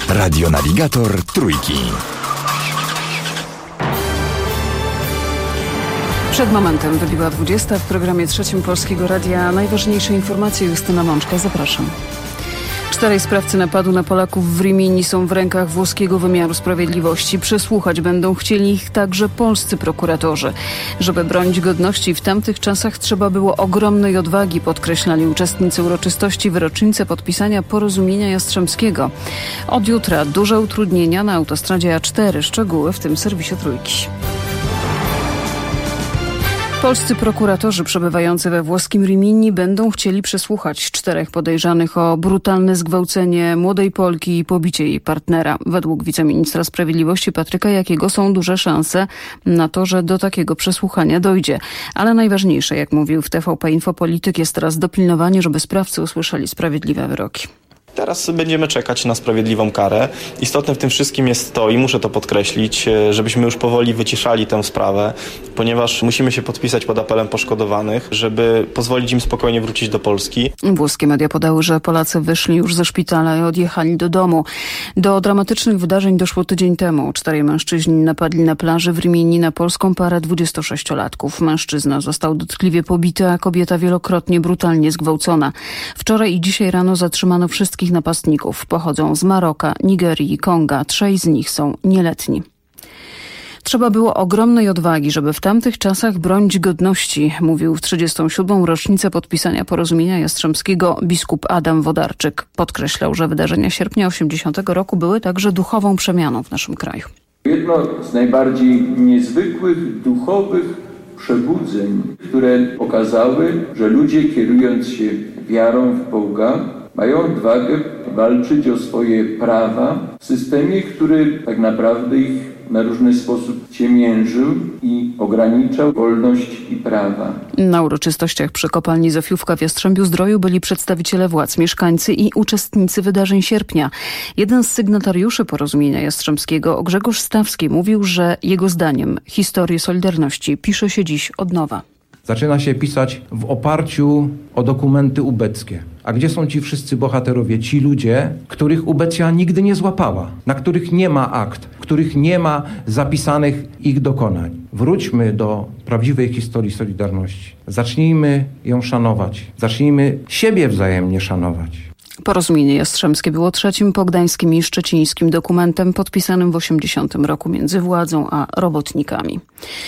Radionawigator Trójki. Przed momentem wybiła 20. W programie trzecim Polskiego Radia najważniejsze informacje. Justyna Mączka, zapraszam. 4 sprawcy napadu na Polaków w Rimini są w rękach włoskiego wymiaru sprawiedliwości. Przesłuchać będą chcieli ich także polscy prokuratorzy. Żeby bronić godności w tamtych czasach trzeba było ogromnej odwagi, podkreślali uczestnicy uroczystości w rocznicę podpisania porozumienia Jastrzębskiego. Od jutra duże utrudnienia na autostradzie A4. Szczegóły w tym serwisie Trójki. Polscy prokuratorzy przebywający we włoskim Rimini będą chcieli przesłuchać 4 podejrzanych o brutalne zgwałcenie młodej Polki i pobicie jej partnera. Według wiceministra sprawiedliwości Patryka Jakiego są duże szanse na to, że do takiego przesłuchania dojdzie. Ale najważniejsze, jak mówił w TVP Infopolityk, jest teraz dopilnowanie, żeby sprawcy usłyszeli sprawiedliwe wyroki. Teraz będziemy czekać na sprawiedliwą karę. Istotne w tym wszystkim jest to, i muszę to podkreślić, żebyśmy już powoli wyciszali tę sprawę, ponieważ musimy się podpisać pod apelem poszkodowanych, żeby pozwolić im spokojnie wrócić do Polski. Włoskie media podały, że Polacy wyszli już ze szpitala i odjechali do domu. Do dramatycznych wydarzeń doszło tydzień temu. 4 mężczyźni napadli na plaży w Rimini na polską parę 26-latków. Mężczyzna został dotkliwie pobity, a kobieta wielokrotnie brutalnie zgwałcona. Wczoraj i dzisiaj rano zatrzymano wszystkich napastników. Pochodzą z Maroka, Nigerii i Konga. 3 z nich są nieletni. Trzeba było ogromnej odwagi, żeby w tamtych czasach bronić godności, mówił w 37. rocznicę podpisania porozumienia Jastrzębskiego biskup Adam Wodarczyk. Podkreślał, że wydarzenia sierpnia 80 roku były także duchową przemianą w naszym kraju. Jedno z najbardziej niezwykłych duchowych przebudzeń, które pokazały, że ludzie, kierując się wiarą w Boga, mają odwagę walczyć o swoje prawa w systemie, który tak naprawdę ich na różny sposób ciemiężył i ograniczał wolność i prawa. Na uroczystościach przy kopalni Zofiówka w Jastrzębiu-Zdroju byli przedstawiciele władz, mieszkańcy i uczestnicy wydarzeń sierpnia. Jeden z sygnatariuszy porozumienia Jastrzębskiego, Grzegorz Stawski, mówił, że jego zdaniem historię Solidarności pisze się dziś od nowa. Zaczyna się pisać w oparciu o dokumenty ubeckie. A gdzie są ci wszyscy bohaterowie, ci ludzie, których ubecja nigdy nie złapała, na których nie ma akt, w których nie ma zapisanych ich dokonań? Wróćmy do prawdziwej historii Solidarności. Zacznijmy ją szanować. Zacznijmy siebie wzajemnie szanować. Porozumienie Jastrzębskie było 3. po gdańskim i szczecińskim dokumentem podpisanym w 80 roku między władzą a robotnikami.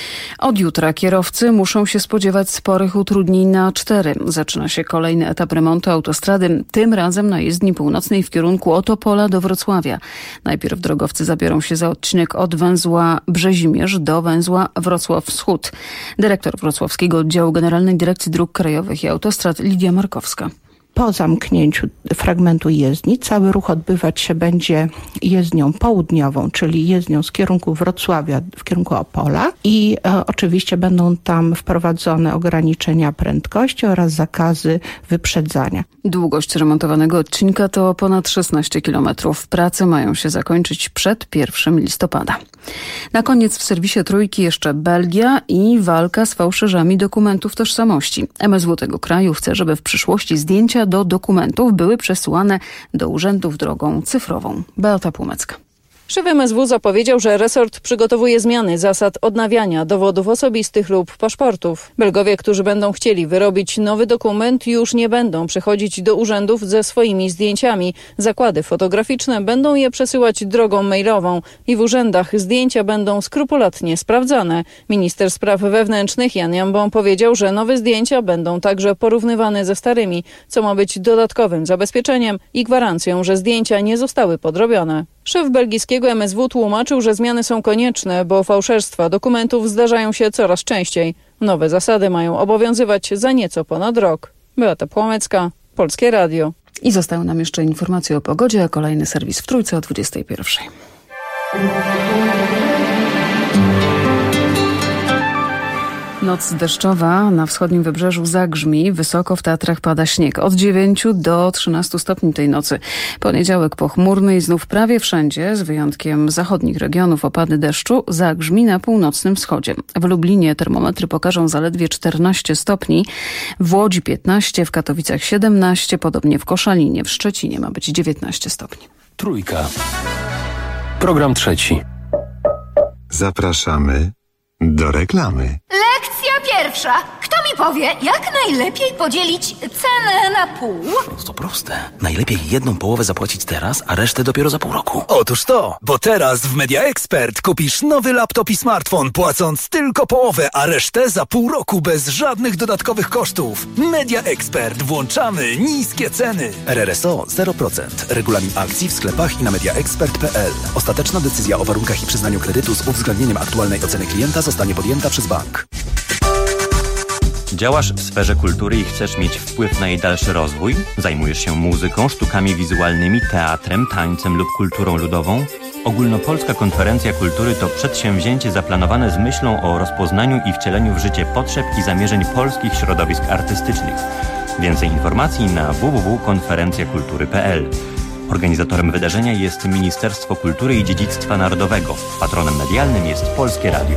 Od jutra kierowcy muszą się spodziewać sporych utrudnień na A4. Zaczyna się kolejny etap remontu autostrady, tym razem na jezdni północnej w kierunku od Opola do Wrocławia. Najpierw drogowcy zabiorą się za odcinek od węzła Brzezimierz do węzła Wrocław Wschód. Dyrektor Wrocławskiego Oddziału Generalnej Dyrekcji Dróg Krajowych i Autostrad Lidia Markowska. Po zamknięciu fragmentu jezdni cały ruch odbywać się będzie jezdnią południową, czyli jezdnią z kierunku Wrocławia w kierunku Opola i oczywiście będą tam wprowadzone ograniczenia prędkości oraz zakazy wyprzedzania. Długość remontowanego odcinka to ponad 16 km. Prace mają się zakończyć przed 1 listopada. Na koniec w serwisie Trójki jeszcze Belgia i walka z fałszerzami dokumentów tożsamości. MSW tego kraju chce, żeby w przyszłości zdjęcia do dokumentów były przesyłane do urzędów drogą cyfrową. Beata Płomecka. Szef MSW zapowiedział, że resort przygotowuje zmiany zasad odnawiania dowodów osobistych lub paszportów. Belgowie, którzy będą chcieli wyrobić nowy dokument, już nie będą przychodzić do urzędów ze swoimi zdjęciami. Zakłady fotograficzne będą je przesyłać drogą mailową i w urzędach zdjęcia będą skrupulatnie sprawdzane. Minister spraw wewnętrznych Jan Jambon powiedział, że nowe zdjęcia będą także porównywane ze starymi, co ma być dodatkowym zabezpieczeniem i gwarancją, że zdjęcia nie zostały podrobione. Szef belgijskiego MSW tłumaczył, że zmiany są konieczne, bo fałszerstwa dokumentów zdarzają się coraz częściej. Nowe zasady mają obowiązywać za nieco ponad rok. Beata Płomecka, Polskie Radio. I zostały nam jeszcze informacje o pogodzie, a kolejny serwis w Trójce o 21. Noc deszczowa na wschodnim wybrzeżu zagrzmi, wysoko w Tatrach pada śnieg. Od 9 do 13 stopni tej nocy. Poniedziałek pochmurny i znów prawie wszędzie, z wyjątkiem zachodnich regionów, opady deszczu, zagrzmi na północnym wschodzie. W Lublinie termometry pokażą zaledwie 14 stopni, w Łodzi 15, w Katowicach 17, podobnie w Koszalinie, w Szczecinie ma być 19 stopni. Trójka. Program trzeci. Zapraszamy do reklamy. Lekcja pierwsza. Kto mi powie, jak najlepiej podzielić cenę na pół? To proste. Najlepiej jedną połowę zapłacić teraz, a resztę dopiero za pół roku. Otóż to, bo teraz w Media Expert kupisz nowy laptop i smartfon, płacąc tylko połowę, a resztę za pół roku bez żadnych dodatkowych kosztów. Media Expert. Włączamy niskie ceny. RRSO 0%. Regulamin akcji w sklepach i na mediaexpert.pl. Ostateczna decyzja o warunkach i przyznaniu kredytu z uwzględnieniem aktualnej oceny klienta zostanie podjęta przez bank. Działasz w sferze kultury i chcesz mieć wpływ na jej dalszy rozwój? Zajmujesz się muzyką, sztukami wizualnymi, teatrem, tańcem lub kulturą ludową? Ogólnopolska Konferencja Kultury to przedsięwzięcie zaplanowane z myślą o rozpoznaniu i wcieleniu w życie potrzeb i zamierzeń polskich środowisk artystycznych. Więcej informacji na www.konferencjakultury.pl. Organizatorem wydarzenia jest Ministerstwo Kultury i Dziedzictwa Narodowego. Patronem medialnym jest Polskie Radio.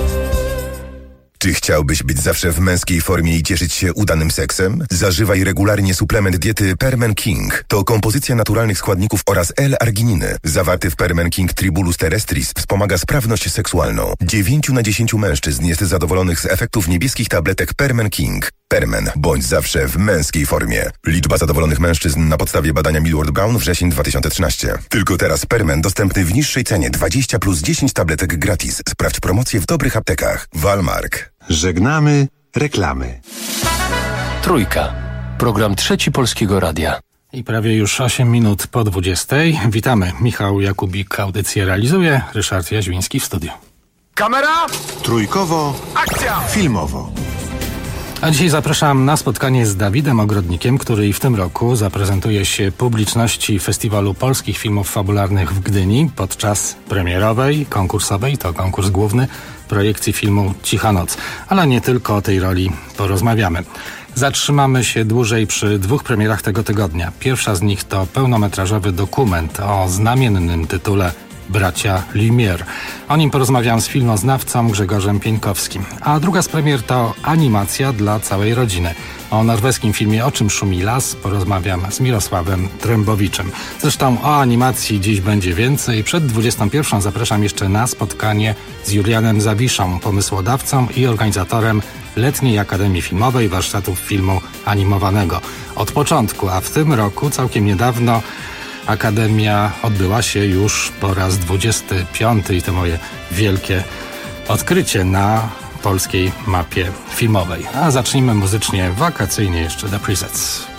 Czy chciałbyś być zawsze w męskiej formie i cieszyć się udanym seksem? Zażywaj regularnie suplement diety Permen King. To kompozycja naturalnych składników oraz L-argininy. Zawarty w Permen King Tribulus terrestris wspomaga sprawność seksualną. 9 na 10 mężczyzn jest zadowolonych z efektów niebieskich tabletek Permen King. Permen. Bądź zawsze w męskiej formie. Liczba zadowolonych mężczyzn na podstawie badania Millward Brown wrzesień 2013. Tylko teraz Permen dostępny w niższej cenie 20 plus 10 tabletek gratis. Sprawdź promocję w dobrych aptekach. Walmark. Żegnamy reklamy. Trójka. Program trzeci Polskiego Radia. I prawie już 8 minut po 20. Witamy. Michał Jakubik audycję realizuje. Ryszard Jaźwiński w studiu. Kamera! Trójkowo. Akcja! Filmowo. A dzisiaj zapraszam na spotkanie z Dawidem Ogrodnikiem, który i w tym roku zaprezentuje się publiczności Festiwalu Polskich Filmów Fabularnych w Gdyni podczas premierowej, konkursowej, to konkurs główny, projekcji filmu Cicha Noc. Ale nie tylko o tej roli porozmawiamy. Zatrzymamy się dłużej przy 2 premierach tego tygodnia. Pierwsza z nich to pełnometrażowy dokument o znamiennym tytule Bracia Lumière. O nim porozmawiam z filmoznawcą Grzegorzem Pieńkowskim. A druga z premier to animacja dla całej rodziny. O norweskim filmie O czym szumi las porozmawiam z Mirosławem Trębowiczem. Zresztą o animacji dziś będzie więcej. Przed 21 zapraszam jeszcze na spotkanie z Julianem Zawiszą, pomysłodawcą i organizatorem Letniej Akademii Filmowej warsztatów filmu animowanego. Od początku, a w tym roku całkiem niedawno Akademia odbyła się już po raz 25 i to moje wielkie odkrycie na polskiej mapie filmowej. A zacznijmy muzycznie, wakacyjnie jeszcze The Presets.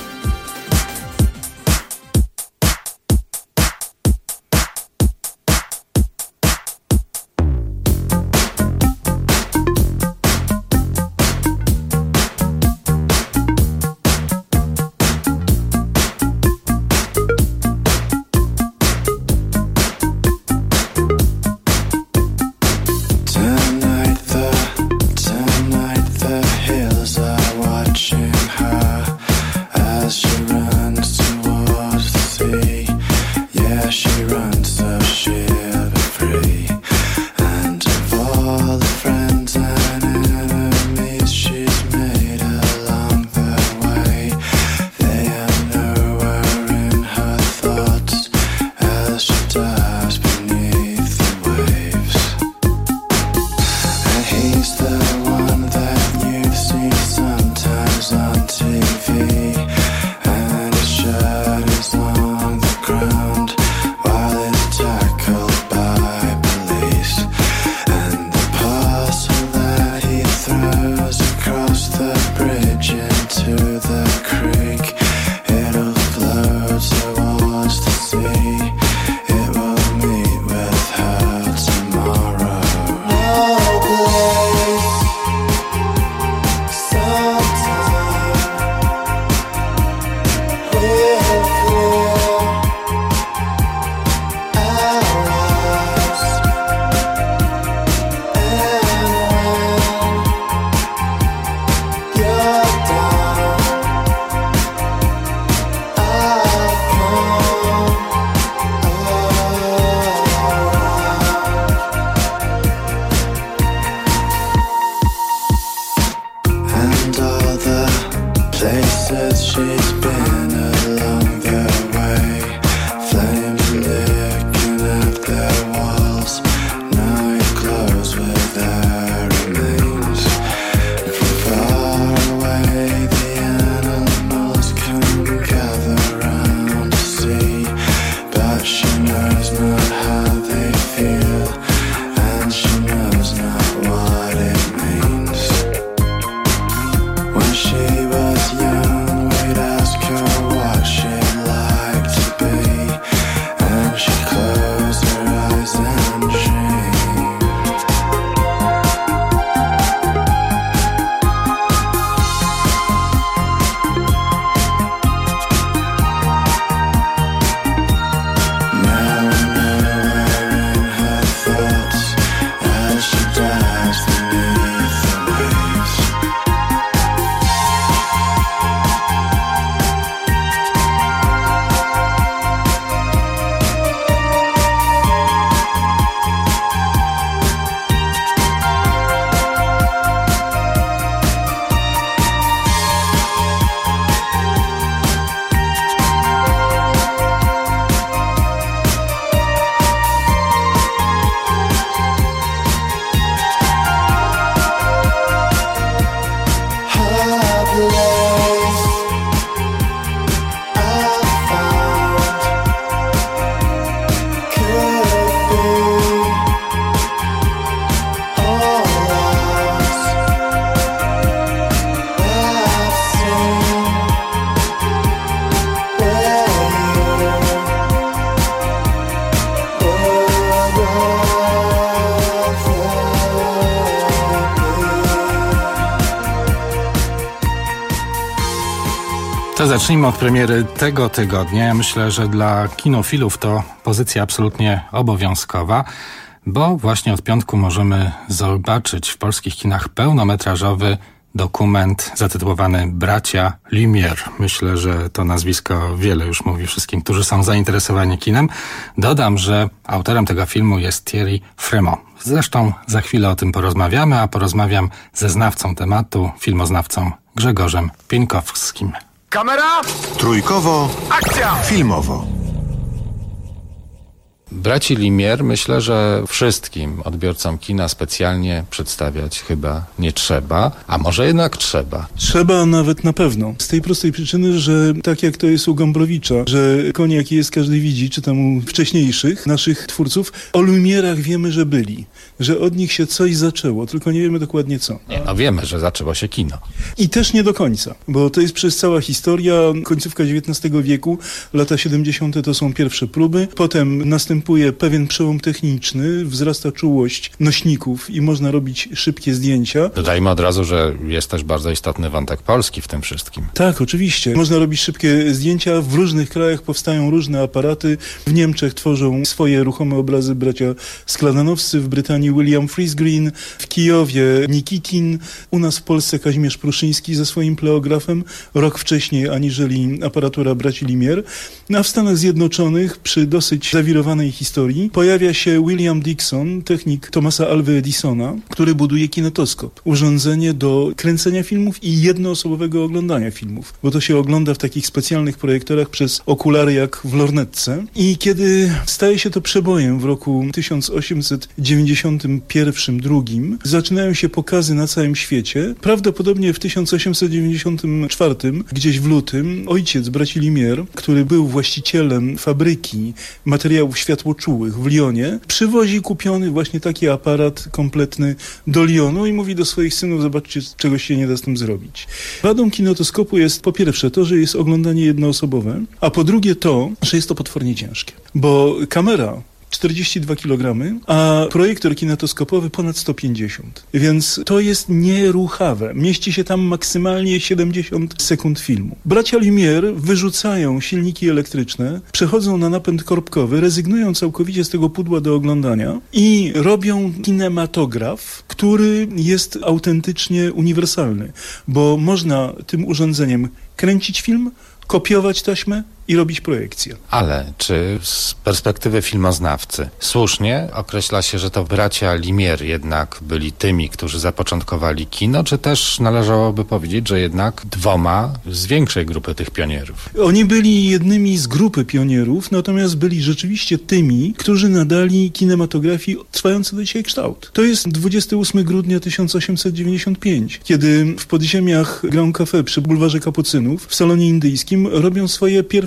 To zacznijmy od premiery tego tygodnia. Ja myślę, że dla kinofilów to pozycja absolutnie obowiązkowa, bo właśnie od piątku możemy zobaczyć w polskich kinach pełnometrażowy dokument zatytułowany Bracia Lumière. Myślę, że to nazwisko wiele już mówi wszystkim, którzy są zainteresowani kinem. Dodam, że autorem tego filmu jest Thierry Frémaux. Zresztą za chwilę o tym porozmawiamy, a porozmawiam ze znawcą tematu, filmoznawcą Grzegorzem Pieńkowskim. Kamera! Trójkowo. Akcja! Filmowo. Braci Lumière myślę, że wszystkim odbiorcom kina specjalnie przedstawiać chyba nie trzeba, a może jednak trzeba. Trzeba nawet na pewno. Z tej prostej przyczyny, że tak jak to jest u Gombrowicza, że konie jaki jest każdy widzi, czy tam u wcześniejszych naszych twórców, o Lumierach wiemy, że byli. Że od nich się coś zaczęło, tylko nie wiemy dokładnie co. Nie, no wiemy, że zaczęło się kino. I też nie do końca, bo to jest przez cała historia, końcówka XIX wieku, lata 70. to są pierwsze próby, potem następuje pewien przełom techniczny, wzrasta czułość nośników i można robić szybkie zdjęcia. Dodajmy od razu, że jest też bardzo istotny wątek polski w tym wszystkim. Tak, oczywiście. Można robić szybkie zdjęcia, w różnych krajach powstają różne aparaty. W Niemczech tworzą swoje ruchome obrazy bracia Skladanowscy, w Brytanii William Friese-Greene, w Kijowie Nikitin, u nas w Polsce Kazimierz Pruszyński ze swoim pleografem, rok wcześniej aniżeli aparatura braci Lumière. A w Stanach Zjednoczonych przy dosyć zawirowanej historii pojawia się William Dixon, technik Thomasa Alva Edisona, który buduje kinetoskop. Urządzenie do kręcenia filmów i jednoosobowego oglądania filmów, bo to się ogląda w takich specjalnych projektorach przez okulary jak w lornetce. I kiedy staje się to przebojem w roku 1891-2, zaczynają się pokazy na całym świecie. Prawdopodobnie w 1894, gdzieś w lutym, ojciec braci Lumière, który był właścicielem fabryki materiałów światłoczułych w Lyonie, przywozi kupiony właśnie taki aparat kompletny do Lyonu i mówi do swoich synów: zobaczcie, czegoś się nie da z tym zrobić. Wadą kinetoskopu jest po pierwsze to, że jest oglądanie jednoosobowe, a po drugie to, że jest to potwornie ciężkie, bo kamera 42 kg, a projektor kinetoskopowy ponad 150. Więc to jest nieruchawe. Mieści się tam maksymalnie 70 sekund filmu. Bracia Lumière wyrzucają silniki elektryczne, przechodzą na napęd korbkowy, rezygnują całkowicie z tego pudła do oglądania i robią kinematograf, który jest autentycznie uniwersalny, bo można tym urządzeniem kręcić film, kopiować taśmę i robić projekcję. Ale czy z perspektywy filmoznawcy słusznie określa się, że to bracia Lumière jednak byli tymi, którzy zapoczątkowali kino, czy też należałoby powiedzieć, że jednak dwoma z większej grupy tych pionierów? Oni byli jednymi z grupy pionierów, natomiast byli rzeczywiście tymi, którzy nadali kinematografii trwający do dzisiaj kształt. To jest 28 grudnia 1895, kiedy w podziemiach Grand Café przy bulwarze Kapucynów w salonie indyjskim robią swoje pierwsze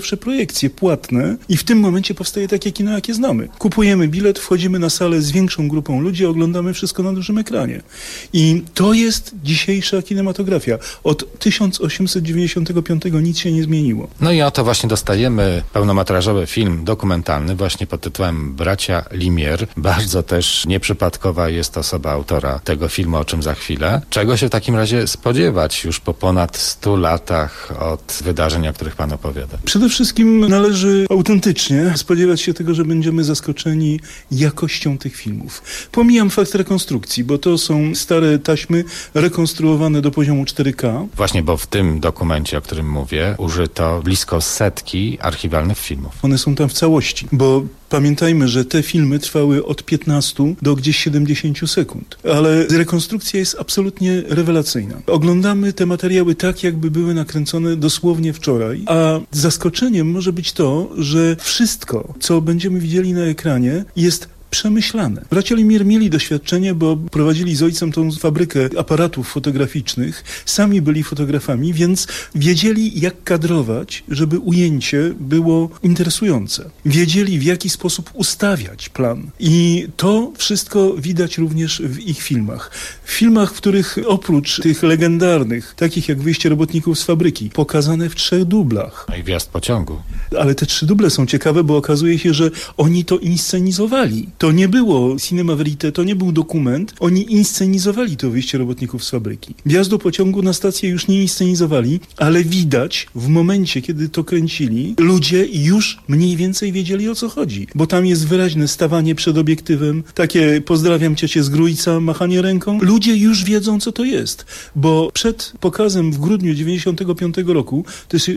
pierwsze projekcje płatne i w tym momencie powstaje takie kino, jakie znamy. Kupujemy bilet, wchodzimy na salę z większą grupą ludzi, oglądamy wszystko na dużym ekranie. I to jest dzisiejsza kinematografia. Od 1895 nic się nie zmieniło. No i oto właśnie dostajemy pełnometrażowy film dokumentalny właśnie pod tytułem Bracia Lumière. Bardzo też nieprzypadkowa jest osoba autora tego filmu, o czym za chwilę. Czego się w takim razie spodziewać już po ponad 100 latach od wydarzeń, o których pan opowiada? Przede wszystkim należy autentycznie spodziewać się tego, że będziemy zaskoczeni jakością tych filmów. Pomijam fakt rekonstrukcji, bo to są stare taśmy rekonstruowane do poziomu 4K. Właśnie, bo w tym dokumencie, o którym mówię, użyto blisko 100 archiwalnych filmów. One są tam w całości, bo pamiętajmy, że te filmy trwały od 15 do gdzieś 70 sekund, ale rekonstrukcja jest absolutnie rewelacyjna. Oglądamy te materiały tak, jakby były nakręcone dosłownie wczoraj, a zaskoczeniem może być to, że wszystko, co będziemy widzieli na ekranie, jest przemyślane. Bracia Lumière mieli doświadczenie, bo prowadzili z ojcem tą fabrykę aparatów fotograficznych, sami byli fotografami, więc wiedzieli, jak kadrować, żeby ujęcie było interesujące. Wiedzieli, w jaki sposób ustawiać plan. I to wszystko widać również w ich filmach. W filmach, w których oprócz tych legendarnych, takich jak Wyjście robotników z fabryki, pokazane w 3 dublach. No i Wjazd pociągu. Ale te 3 duble są ciekawe, bo okazuje się, że oni to inscenizowali. To nie było cinema verite, to nie był dokument. Oni inscenizowali to Wyjście robotników z fabryki. Wjazdu pociągu na stację już nie inscenizowali, ale widać w momencie, kiedy to kręcili, ludzie już mniej więcej wiedzieli, o co chodzi. Bo tam jest wyraźne stawanie przed obiektywem, takie pozdrawiam ciocię z Grójca, machanie ręką. Ludzie już wiedzą, co to jest. Bo przed pokazem w grudniu 95 roku,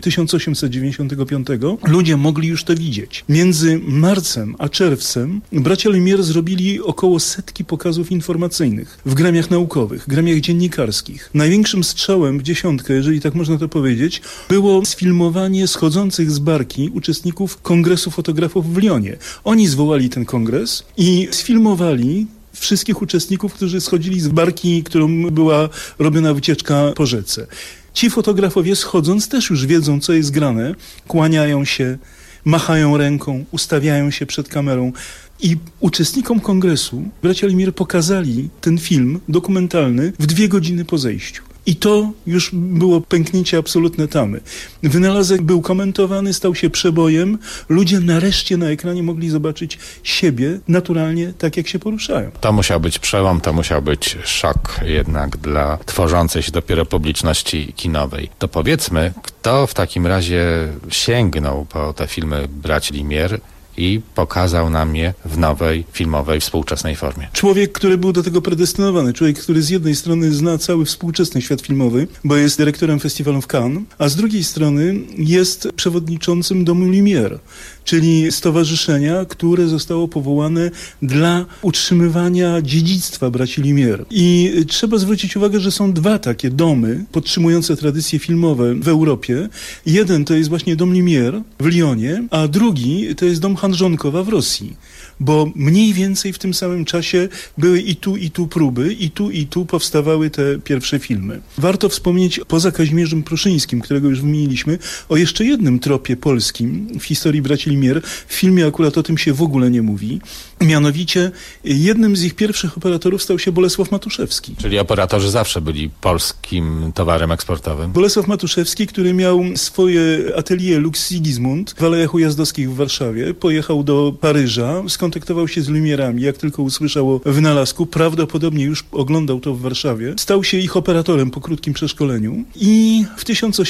1895, ludzie mogli już to widzieć. Między marcem a czerwcem bracia Lumière zrobili około 100 pokazów informacyjnych w gremiach naukowych, gremiach dziennikarskich. Największym strzałem w dziesiątkę, jeżeli tak można to powiedzieć, było sfilmowanie schodzących z barki uczestników Kongresu Fotografów w Lyonie. Oni zwołali ten kongres i sfilmowali wszystkich uczestników, którzy schodzili z barki, którą była robiona wycieczka po rzece. Ci fotografowie schodząc też już wiedzą, co jest grane, kłaniają się, machają ręką, ustawiają się przed kamerą. I uczestnikom kongresu bracia Lumière pokazali ten film dokumentalny w 2 godziny po zejściu. I to już było pęknięcie absolutne tamy. Wynalazek był komentowany, stał się przebojem. Ludzie nareszcie na ekranie mogli zobaczyć siebie naturalnie, tak jak się poruszają. To musiał być przełom, to musiał być szok jednak dla tworzącej się dopiero publiczności kinowej. To powiedzmy, kto w takim razie sięgnął po te filmy braci Lumière i pokazał nam je w nowej, filmowej, współczesnej formie. Człowiek, który był do tego predestynowany. Człowiek, który z jednej strony zna cały współczesny świat filmowy, bo jest dyrektorem festiwalu w Cannes, a z drugiej strony jest przewodniczącym Domu Lumière, czyli stowarzyszenia, które zostało powołane dla utrzymywania dziedzictwa braci Lumière. I trzeba zwrócić uwagę, że są 2 takie domy podtrzymujące tradycje filmowe w Europie. Jeden to jest właśnie Dom Lumière w Lyonie, a drugi to jest Dom Handżonkowa w Rosji. Bo mniej więcej w tym samym czasie były i tu próby, i tu powstawały te pierwsze filmy. Warto wspomnieć, poza Kazimierzem Pruszyńskim, którego już wymieniliśmy, o jeszcze jednym tropie polskim w historii braci Lumière. W filmie akurat o tym się w ogóle nie mówi. Mianowicie jednym z ich pierwszych operatorów stał się Bolesław Matuszewski. Czyli operatorzy zawsze byli polskim towarem eksportowym. Bolesław Matuszewski, który miał swoje atelier Lux Sigismund w Alejach Ujazdowskich w Warszawie, pojechał do Paryża, skontaktował się z Lumierami, jak tylko usłyszał o wynalazku, prawdopodobnie już oglądał to w Warszawie, stał się ich operatorem po krótkim przeszkoleniu i w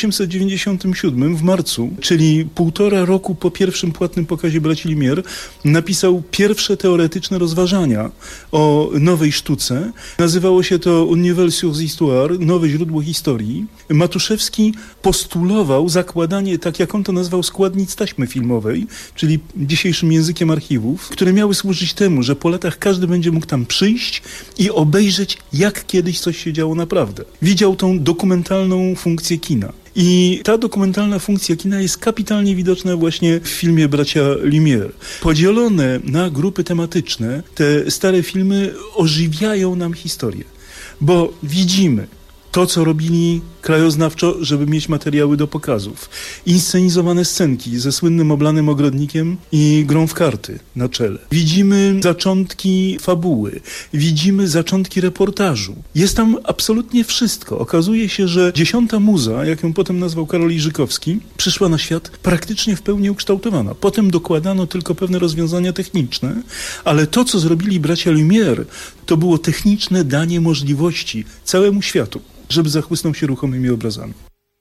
1897 w marcu, czyli 1,5 roku po pierwszym płatnym pokazie braci Lumière, napisał pierwsze teoretyczne rozważania o nowej sztuce. Nazywało się to Un Nouvel Source d'Histoire, nowe źródło historii. Matuszewski postulował zakładanie, tak jak on to nazwał, składnic taśmy filmowej, czyli dzisiejszym językiem archiwów, które miały służyć temu, że po latach każdy będzie mógł tam przyjść i obejrzeć, jak kiedyś coś się działo naprawdę. Widział tą dokumentalną funkcję kina. I ta dokumentalna funkcja kina jest kapitalnie widoczna właśnie w filmie bracia Lumière. Podzielone na grupy tematyczne, te stare filmy ożywiają nam historię, bo widzimy to, co robili krajoznawczo, żeby mieć materiały do pokazów. Inscenizowane scenki ze słynnym Oblanym Ogrodnikiem i grą w karty na czele. Widzimy zaczątki fabuły, widzimy zaczątki reportażu. Jest tam absolutnie wszystko. Okazuje się, że 10. muza, jak ją potem nazwał Karol Iżykowski, przyszła na świat praktycznie w pełni ukształtowana. Potem dokładano tylko pewne rozwiązania techniczne, ale to, co zrobili bracia Lumière, to było techniczne danie możliwości całemu światu, żeby zachłysnął się ruchomymi obrazami.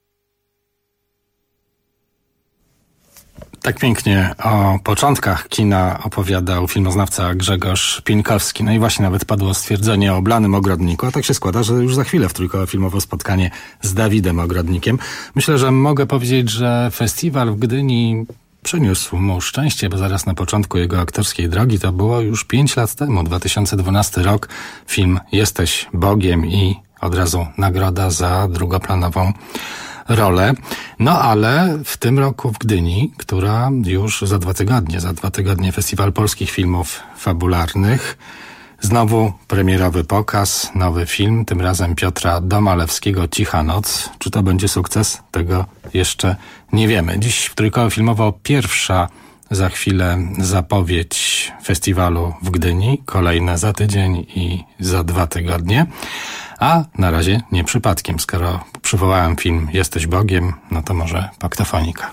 Tak pięknie o początkach kina opowiadał filmoznawca Grzegorz Pieńkowski. No i właśnie nawet padło stwierdzenie o Oblanym Ogrodniku, a tak się składa, że już za chwilę w Trójkowe Filmowe spotkanie z Dawidem Ogrodnikiem. Myślę, że mogę powiedzieć, że festiwal w Gdyni przyniósł mu szczęście, bo zaraz na początku jego aktorskiej drogi, to było już 5 lat temu, 2012 rok, film Jesteś Bogiem i od razu nagroda za drugoplanową rolę. No ale w tym roku w Gdyni, która już za 2 tygodnie Festiwal Polskich Filmów Fabularnych, znowu premierowy pokaz, nowy film, tym razem Piotra Domalewskiego, Cicha noc. Czy to będzie sukces? Tego jeszcze nie wiemy. Dziś w Trójkoło Filmowo pierwsza za chwilę zapowiedź festiwalu w Gdyni, kolejne za tydzień i za 2 tygodnie. A na razie nie przypadkiem, skoro przywołałem film Jesteś Bogiem, no to może Paktofonika.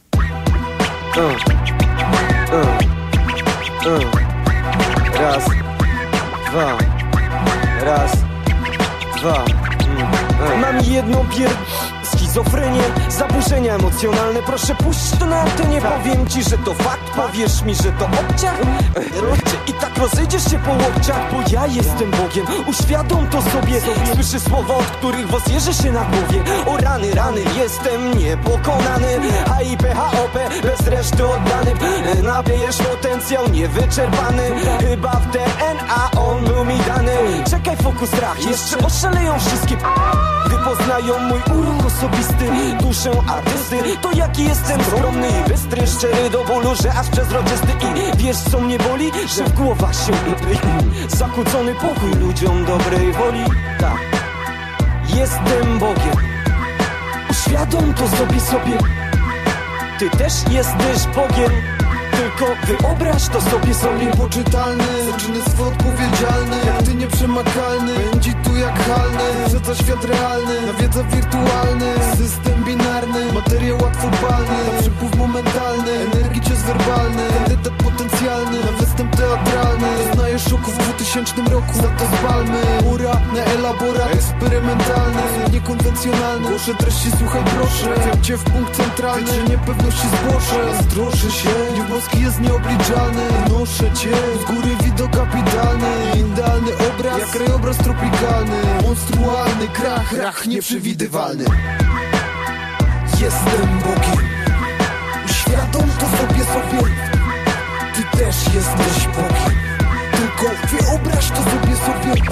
Raz, dwa, raz, dwa. Mam jedną schizofrenię, zaburzenia emocjonalne. Proszę puść to na antenie, powiem ci, że to fakt. Powiesz mi, że to obciach. I tak rozejdziesz się po łokciach, bo ja jestem Bogiem. Uświadom to sobie. Słyszę słowa, od których włos jeży się na głowie. O rany, jestem niepokonany. HIP, bez reszty oddany. Nabiejesz potencjał niewyczerpany. Chyba w DNA on był mi dany. Czekaj, fokus, strach, jeszcze oszaleją wszystkie gdy poznają mój urok osobisty, duszę artysty. To jaki jestem skromny i bystry, szczery do bólu, że aż przezroczysty. I wiesz co mnie boli? Że w głowach się zakłócony pokój ludziom dobrej woli. Tak, jestem Bogiem. Uświadom to sobie. Ty też jesteś Bogiem. Tylko wyobraź to sobie Niepoczytalny, czyny swój odpowiedzialny. Jak ty nieprzemakalny, będzie tu jak halny. Przeca świat realny, na wiedza wirtualny. System binarny, materiał łatwopalny. Na przepływ momentalny, energii cios werbalny. Kandydat potencjalny, na występ teatralny. Doznaję szoku w 2000 roku, za to z palmy. Ura na elaborat eksperymentalny. Niekonwencjonalny, głoszę treści, słuchaj proszę. Trafiam cię w punkt centralny, że niepewności zgłoszę. Zdroszę się, nieboski jest nieobliczalny. Noszę cię, z góry widok kapitalny. Idealny obraz, jak krajobraz tropikalny. Monstrualny krach nieprzewidywalny. Jestem Bogiem. Uświadom to sobie. Ty też jesteś Bogiem. Tylko wyobraź to sobie.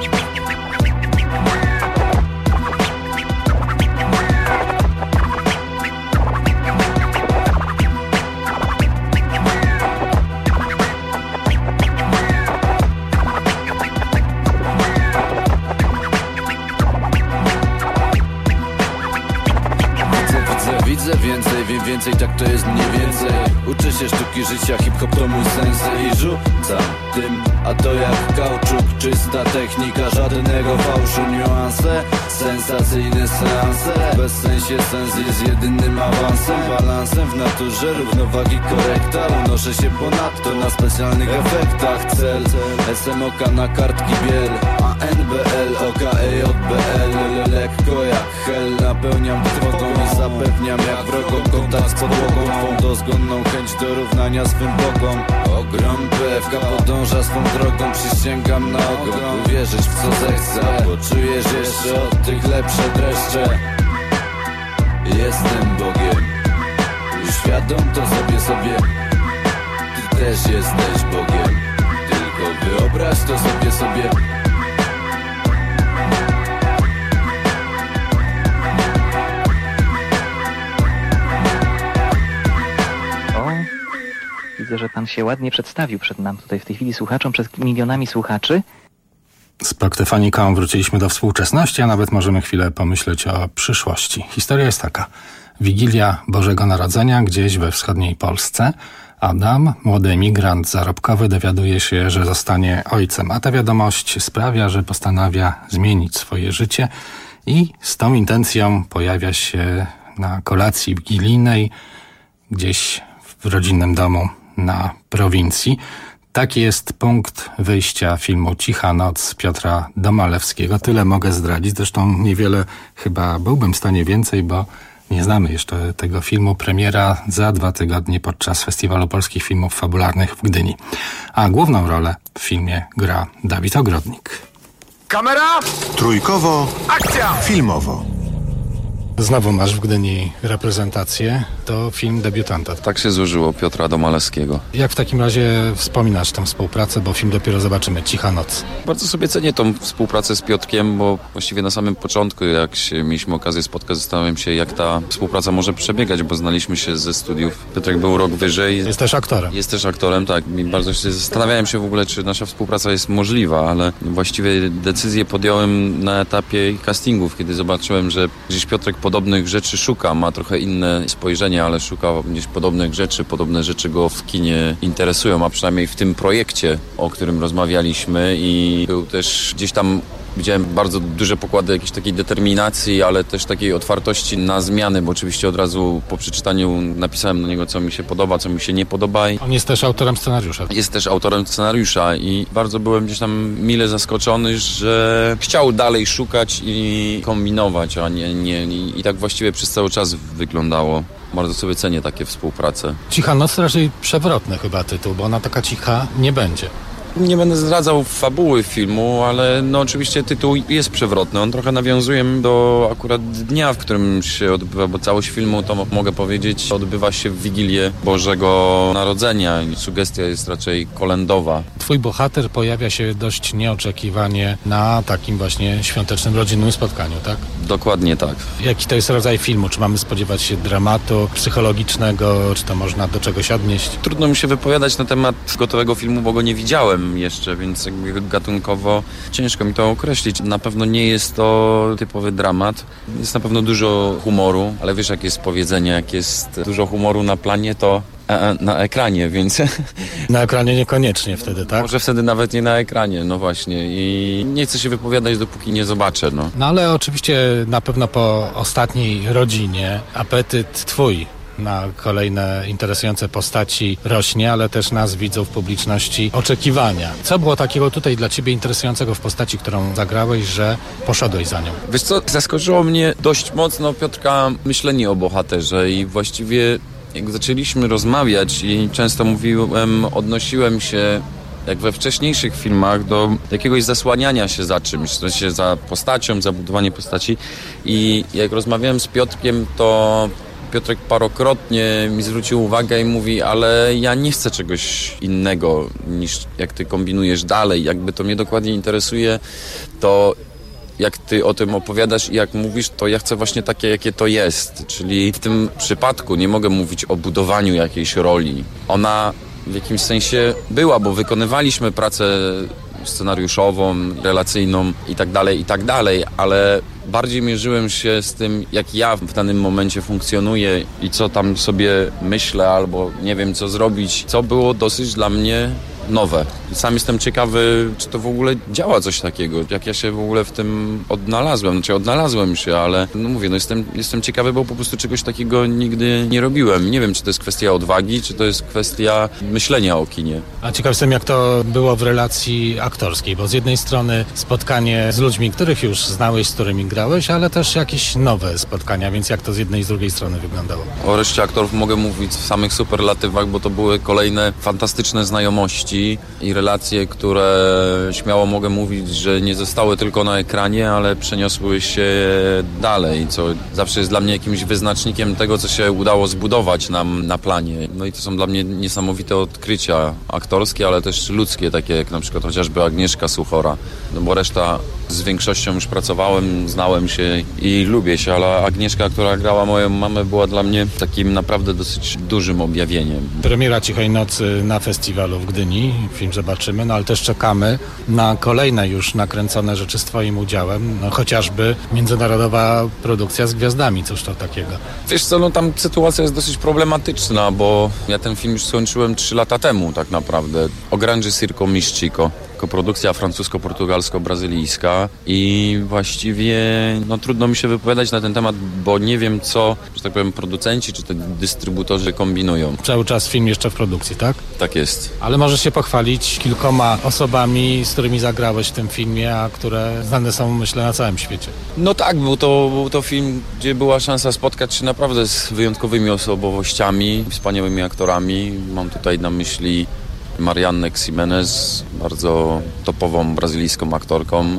Wiem więcej, tak to jest mniej więcej. Uczę się sztuki życia, hip-hop to mój sens. I rzucam tym, a to jak kauczuk. Czysta technika, żadnego fałszu. Niuanse, sensacyjne seanse. Bez sensie sens jest jedynym awansem. Balansem w naturze, równowagi korekta. Unoszę się ponadto na specjalnych efektach. Cel, SMOK na kartki biel. A NBL, OKEJBL. Lekko jak hel, napełniam trwogą i zapewniam jak wrogom kontakt z podłogą. Twą dozgonną chęć do równania swym bogom. Ogrom PFK podąża swą drogą. Przysięgam na ogon, uwierzyć w co zechcę. Poczujesz jeszcze od tych lepsze dreszcze. Jestem Bogiem. Uświadom to sobie. Ty też jesteś Bogiem. Tylko wyobraź to sobie. Widzę, że pan się ładnie przedstawił przed nam tutaj w tej chwili słuchaczom, przed milionami słuchaczy. Z Proktefoniką wróciliśmy do współczesności, a nawet możemy chwilę pomyśleć o przyszłości. Historia jest taka. Wigilia Bożego Narodzenia gdzieś we wschodniej Polsce. Adam, młody emigrant zarobkowy, dowiaduje się, że zostanie ojcem, a ta wiadomość sprawia, że postanawia zmienić swoje życie i z tą intencją pojawia się na kolacji wigilijnej gdzieś w rodzinnym domu na prowincji. Taki jest punkt wyjścia filmu Cicha Noc Piotra Domalewskiego. Tyle mogę zdradzić, zresztą niewiele chyba byłbym w stanie więcej, bo nie znamy jeszcze tego filmu. Premiera za 2 tygodnie podczas Festiwalu Polskich Filmów Fabularnych w Gdyni. A główną rolę w filmie gra Dawid Ogrodnik. Kamera! Trójkowo. Akcja! Filmowo. Znowu masz w Gdyni reprezentację. To film debiutanta. Tak się złożyło, Piotra Domalewskiego. Jak w takim razie wspominasz tę współpracę, bo film dopiero zobaczymy, Cicha Noc. Bardzo sobie cenię tą współpracę z Piotrkiem, bo właściwie na samym początku, jak mieliśmy okazję spotkać, zastanawiałem się, jak ta współpraca może przebiegać, bo znaliśmy się ze studiów. Piotrek był rok wyżej. Jest też aktorem. Jest też aktorem, tak. Bardzo się zastanawiałem się w ogóle, czy nasza współpraca jest możliwa, ale właściwie decyzję podjąłem na etapie castingów, kiedy zobaczyłem, że gdzieś Piotrek podobnych rzeczy szuka, ma trochę inne spojrzenie, ale szuka gdzieś podobnych rzeczy, podobne rzeczy go w kinie interesują, a przynajmniej w tym projekcie, o którym rozmawialiśmy, i był też gdzieś tam, widziałem bardzo duże pokłady jakiejś takiej determinacji, ale też takiej otwartości na zmiany, bo oczywiście od razu po przeczytaniu napisałem do niego, co mi się podoba, co mi się nie podoba. On jest też autorem scenariusza. Jest też autorem scenariusza i bardzo byłem gdzieś tam mile zaskoczony, że chciał dalej szukać i kombinować, a nie. I tak właściwie przez cały czas wyglądało. Bardzo sobie cenię takie współprace. Cicha Noc raczej przewrotny chyba tytuł, bo ona taka cicha nie będzie. Nie będę zdradzał fabuły filmu, ale no oczywiście tytuł jest przewrotny. On trochę nawiązuje do akurat dnia, w którym się odbywa, bo całość filmu, to mogę powiedzieć, odbywa się w Wigilię Bożego Narodzenia. Sugestia jest raczej kolędowa. Twój bohater pojawia się dość nieoczekiwanie na takim właśnie świątecznym, rodzinnym spotkaniu, tak? Dokładnie tak. Jaki to jest rodzaj filmu? Czy mamy spodziewać się dramatu psychologicznego, czy to można do czegoś odnieść? Trudno mi się wypowiadać na temat gotowego filmu, bo go nie widziałem jeszcze, więc jakby gatunkowo ciężko mi to określić. Na pewno nie jest to typowy dramat. Jest na pewno dużo humoru, ale wiesz, jak jest powiedzenie, jak jest dużo humoru na planie, to na ekranie, więc... Na ekranie niekoniecznie wtedy, tak? Może wtedy nawet nie na ekranie, no właśnie. I nie chcę się wypowiadać, dopóki nie zobaczę, no. No ale oczywiście na pewno po ostatniej rodzinie apetyt twój na kolejne interesujące postaci rośnie, ale też nas, widzów, publiczności, oczekiwania. Co było takiego tutaj dla ciebie interesującego w postaci, którą zagrałeś, że poszedłeś za nią? Wiesz co, zaskoczyło mnie dość mocno Piotrka myślenie o bohaterze i właściwie jak zaczęliśmy rozmawiać i często odnosiłem się jak we wcześniejszych filmach do jakiegoś zasłaniania się za czymś, w sensie za postacią, za budowanie postaci, i jak rozmawiałem z Piotrkiem, to Piotrek parokrotnie mi zwrócił uwagę i mówi, ale ja nie chcę czegoś innego niż jak ty kombinujesz dalej, jakby to mnie dokładnie interesuje, to jak ty o tym opowiadasz i jak mówisz, to ja chcę właśnie takie, jakie to jest, czyli w tym przypadku nie mogę mówić o budowaniu jakiejś roli. Ona w jakimś sensie była, bo wykonywaliśmy pracę scenariuszową, relacyjną i tak dalej, ale bardziej mierzyłem się z tym, jak ja w danym momencie funkcjonuję i co tam sobie myślę, albo nie wiem, co zrobić, co było dosyć dla mnie nowe. Sam jestem ciekawy, czy to w ogóle działa coś takiego, jak ja się w ogóle w tym odnalazłem. Znaczy odnalazłem się, ale no mówię, no jestem ciekawy, bo po prostu czegoś takiego nigdy nie robiłem. Nie wiem, czy to jest kwestia odwagi, czy to jest kwestia myślenia o kinie. A ciekaw jestem, jak to było w relacji aktorskiej, bo z jednej strony spotkanie z ludźmi, których już znałeś, z którymi grałeś, ale też jakieś nowe spotkania, więc jak to z jednej i z drugiej strony wyglądało? O reszcie aktorów mogę mówić w samych superlatywach, bo to były kolejne fantastyczne znajomości i relacje, które śmiało mogę mówić, że nie zostały tylko na ekranie, ale przeniosły się dalej, co zawsze jest dla mnie jakimś wyznacznikiem tego, co się udało zbudować nam na planie. No i to są dla mnie niesamowite odkrycia aktorów. aktorskie, ale też ludzkie, takie jak na przykład chociażby Agnieszka Suchora. No bo reszta z większością już pracowałem, znałem się i lubię się, ale Agnieszka, która grała moją mamę, była dla mnie takim naprawdę dosyć dużym objawieniem. Premiera Cichej Nocy na festiwalu w Gdyni, film zobaczymy, no ale też czekamy na kolejne już nakręcone rzeczy z twoim udziałem, no chociażby międzynarodowa produkcja z gwiazdami, cóż to takiego? Wiesz co, no tam sytuacja jest dosyć problematyczna, bo ja ten film już skończyłem 3 lata temu tak naprawdę. O Grande Circo Mistico. Koprodukcja francusko-portugalsko-brazylijska i właściwie no trudno mi się wypowiadać na ten temat, bo nie wiem co, że tak powiem, producenci czy te dystrybutorzy kombinują. Cały czas film jeszcze w produkcji, tak? Tak jest. Ale możesz się pochwalić kilkoma osobami, z którymi zagrałeś w tym filmie, a które znane są, myślę, na całym świecie. No tak, był to film, gdzie była szansa spotkać się naprawdę z wyjątkowymi osobowościami, wspaniałymi aktorami. Mam tutaj na myśli Mariannę Ximenez, bardzo topową brazylijską aktorką,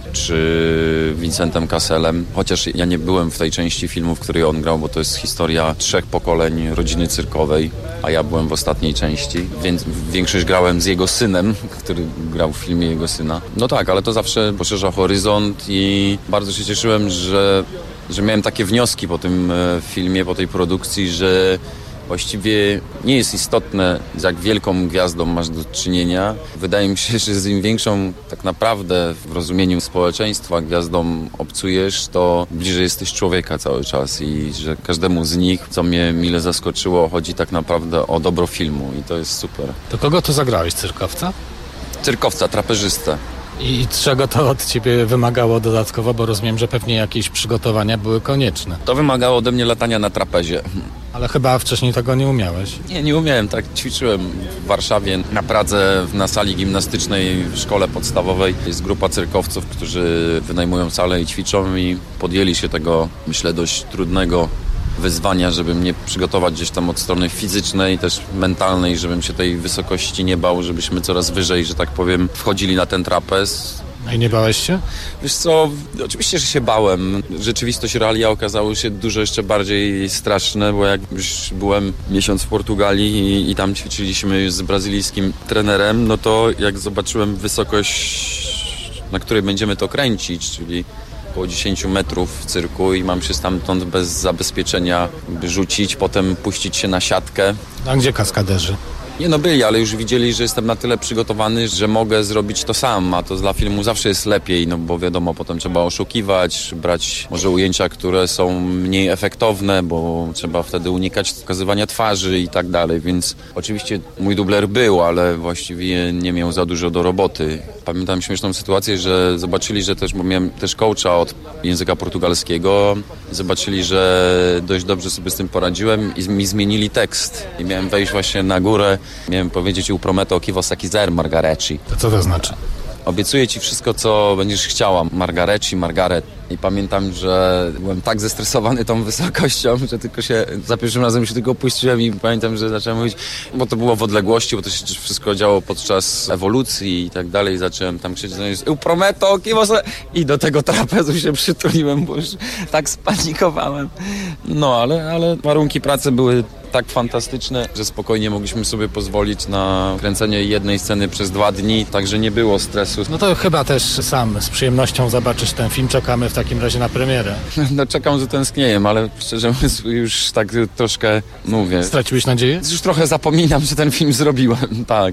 czy Vincentem Casselem. Chociaż ja nie byłem w tej części filmu, w której on grał, bo to jest historia 3 pokoleń rodziny cyrkowej, a ja byłem w ostatniej części, więc większość grałem z jego synem, który grał w filmie jego syna. No tak, ale to zawsze poszerza horyzont i bardzo się cieszyłem, że miałem takie wnioski po tym filmie, po tej produkcji, że właściwie nie jest istotne, z jak wielką gwiazdą masz do czynienia. Wydaje mi się, że z im większą tak naprawdę w rozumieniu społeczeństwa gwiazdą obcujesz, to bliżej jesteś człowieka cały czas i że każdemu z nich, co mnie mile zaskoczyło, chodzi tak naprawdę o dobro filmu i to jest super. To kogo tu zagrałeś? Cyrkowca? Cyrkowca, traperzystę. I czego to od ciebie wymagało dodatkowo, bo rozumiem, że pewnie jakieś przygotowania były konieczne. To wymagało ode mnie latania na trapezie. Ale chyba wcześniej tego nie umiałeś. Nie umiałem, tak ćwiczyłem w Warszawie, na Pradze, na sali gimnastycznej w szkole podstawowej. Jest grupa cyrkowców, którzy wynajmują salę i ćwiczą i podjęli się tego, myślę, dość trudnego wyzwania, żeby mnie przygotować gdzieś tam od strony fizycznej, też mentalnej, żebym się tej wysokości nie bał, żebyśmy coraz wyżej, że tak powiem, wchodzili na ten trapez. No i nie bałeś się? Wiesz co, oczywiście, że się bałem. Rzeczywistość, realia okazały się dużo jeszcze bardziej straszne, bo jak już byłem miesiąc w Portugalii i tam ćwiczyliśmy już z brazylijskim trenerem, no to jak zobaczyłem wysokość, na której będziemy to kręcić, czyli około 10 metrów w cyrku i mam się stamtąd bez zabezpieczenia rzucić, potem puścić się na siatkę. A gdzie kaskaderzy? Nie no byli, ale już widzieli, że jestem na tyle przygotowany, że mogę zrobić to sam, a to dla filmu zawsze jest lepiej, no bo wiadomo, potem trzeba oszukiwać, brać może ujęcia, które są mniej efektowne, bo trzeba wtedy unikać pokazywania twarzy i tak dalej, więc oczywiście mój dubler był, ale właściwie nie miał za dużo do roboty. Pamiętam śmieszną sytuację, że zobaczyli, że też, bo miałem też coacha od języka portugalskiego, zobaczyli, że dość dobrze sobie z tym poradziłem i mi zmienili tekst i miałem wejść właśnie na górę. Miałem powiedzieć u prometo que você quiser, Margareci. To co to znaczy? Obiecuję ci wszystko, co będziesz chciała, Margareci, Margaret. I pamiętam, że byłem tak zestresowany tą wysokością, że tylko się, za pierwszym razem się tylko opuściłem i pamiętam, że zacząłem mówić, bo to było w odległości, bo to się wszystko działo podczas ewolucji i tak dalej. Zacząłem tam krzyczeć, prometo que você... I do tego trapezu się przytuliłem, bo już tak spanikowałem. No, ale warunki pracy były tak fantastyczne, że spokojnie mogliśmy sobie pozwolić na kręcenie jednej sceny przez 2 dni, także nie było stresu. No to chyba też sam z przyjemnością zobaczysz ten film. Czekamy w takim razie na premierę. No czekam z utęsknieniem, ale szczerze mówiąc już tak troszkę mówię. Straciłeś nadzieję? Już trochę zapominam, że ten film zrobiłem, tak.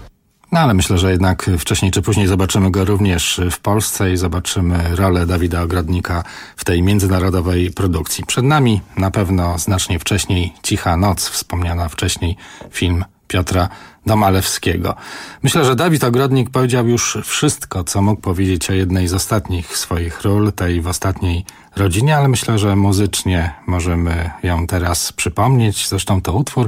No ale myślę, że jednak wcześniej czy później zobaczymy go również w Polsce i zobaczymy rolę Dawida Ogrodnika w tej międzynarodowej produkcji. Przed nami na pewno znacznie wcześniej Cicha Noc, wspomniana wcześniej film Piotra Domalewskiego. Myślę, że Dawid Ogrodnik powiedział już wszystko, co mógł powiedzieć o jednej z ostatnich swoich ról, tej w Ostatniej rodzinie, ale myślę, że muzycznie możemy ją teraz przypomnieć. Zresztą to utwór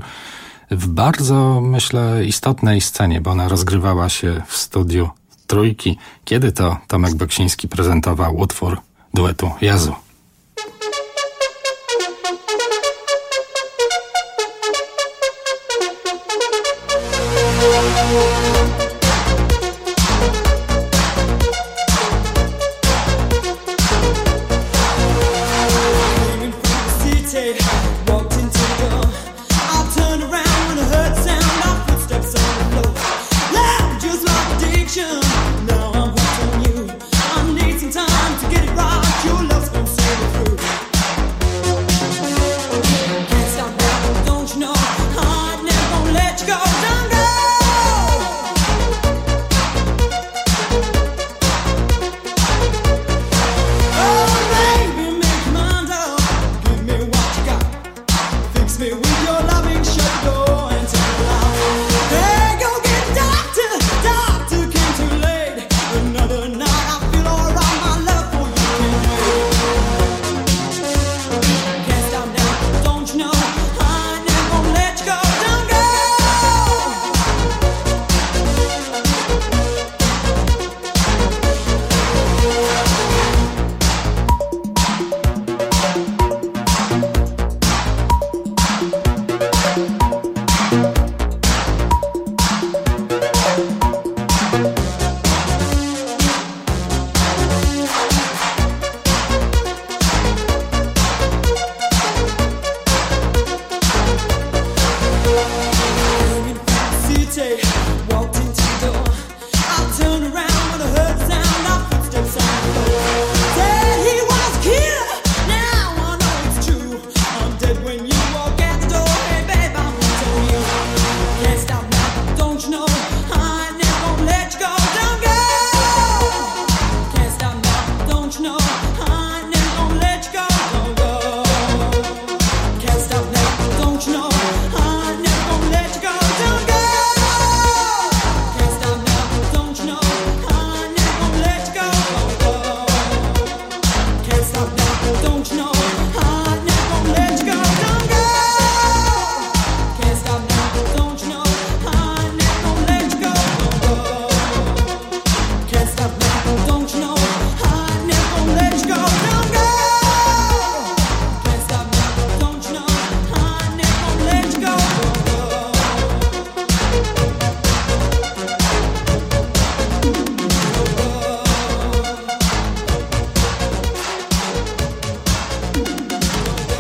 w bardzo, myślę, istotnej scenie, bo ona rozgrywała się w studiu Trójki, kiedy to Tomek Beksiński prezentował utwór duetu Jazu. Let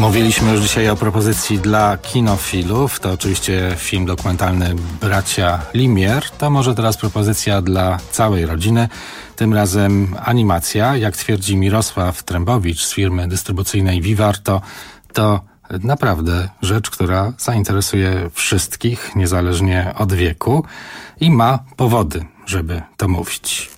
Mówiliśmy już dzisiaj o propozycji dla kinofilów. To oczywiście film dokumentalny Bracia Limier. To może teraz propozycja dla całej rodziny. Tym razem animacja. Jak twierdzi Mirosław Trębowicz z firmy dystrybucyjnej Vivarto, to naprawdę rzecz, która zainteresuje wszystkich, niezależnie od wieku i ma powody, żeby to mówić.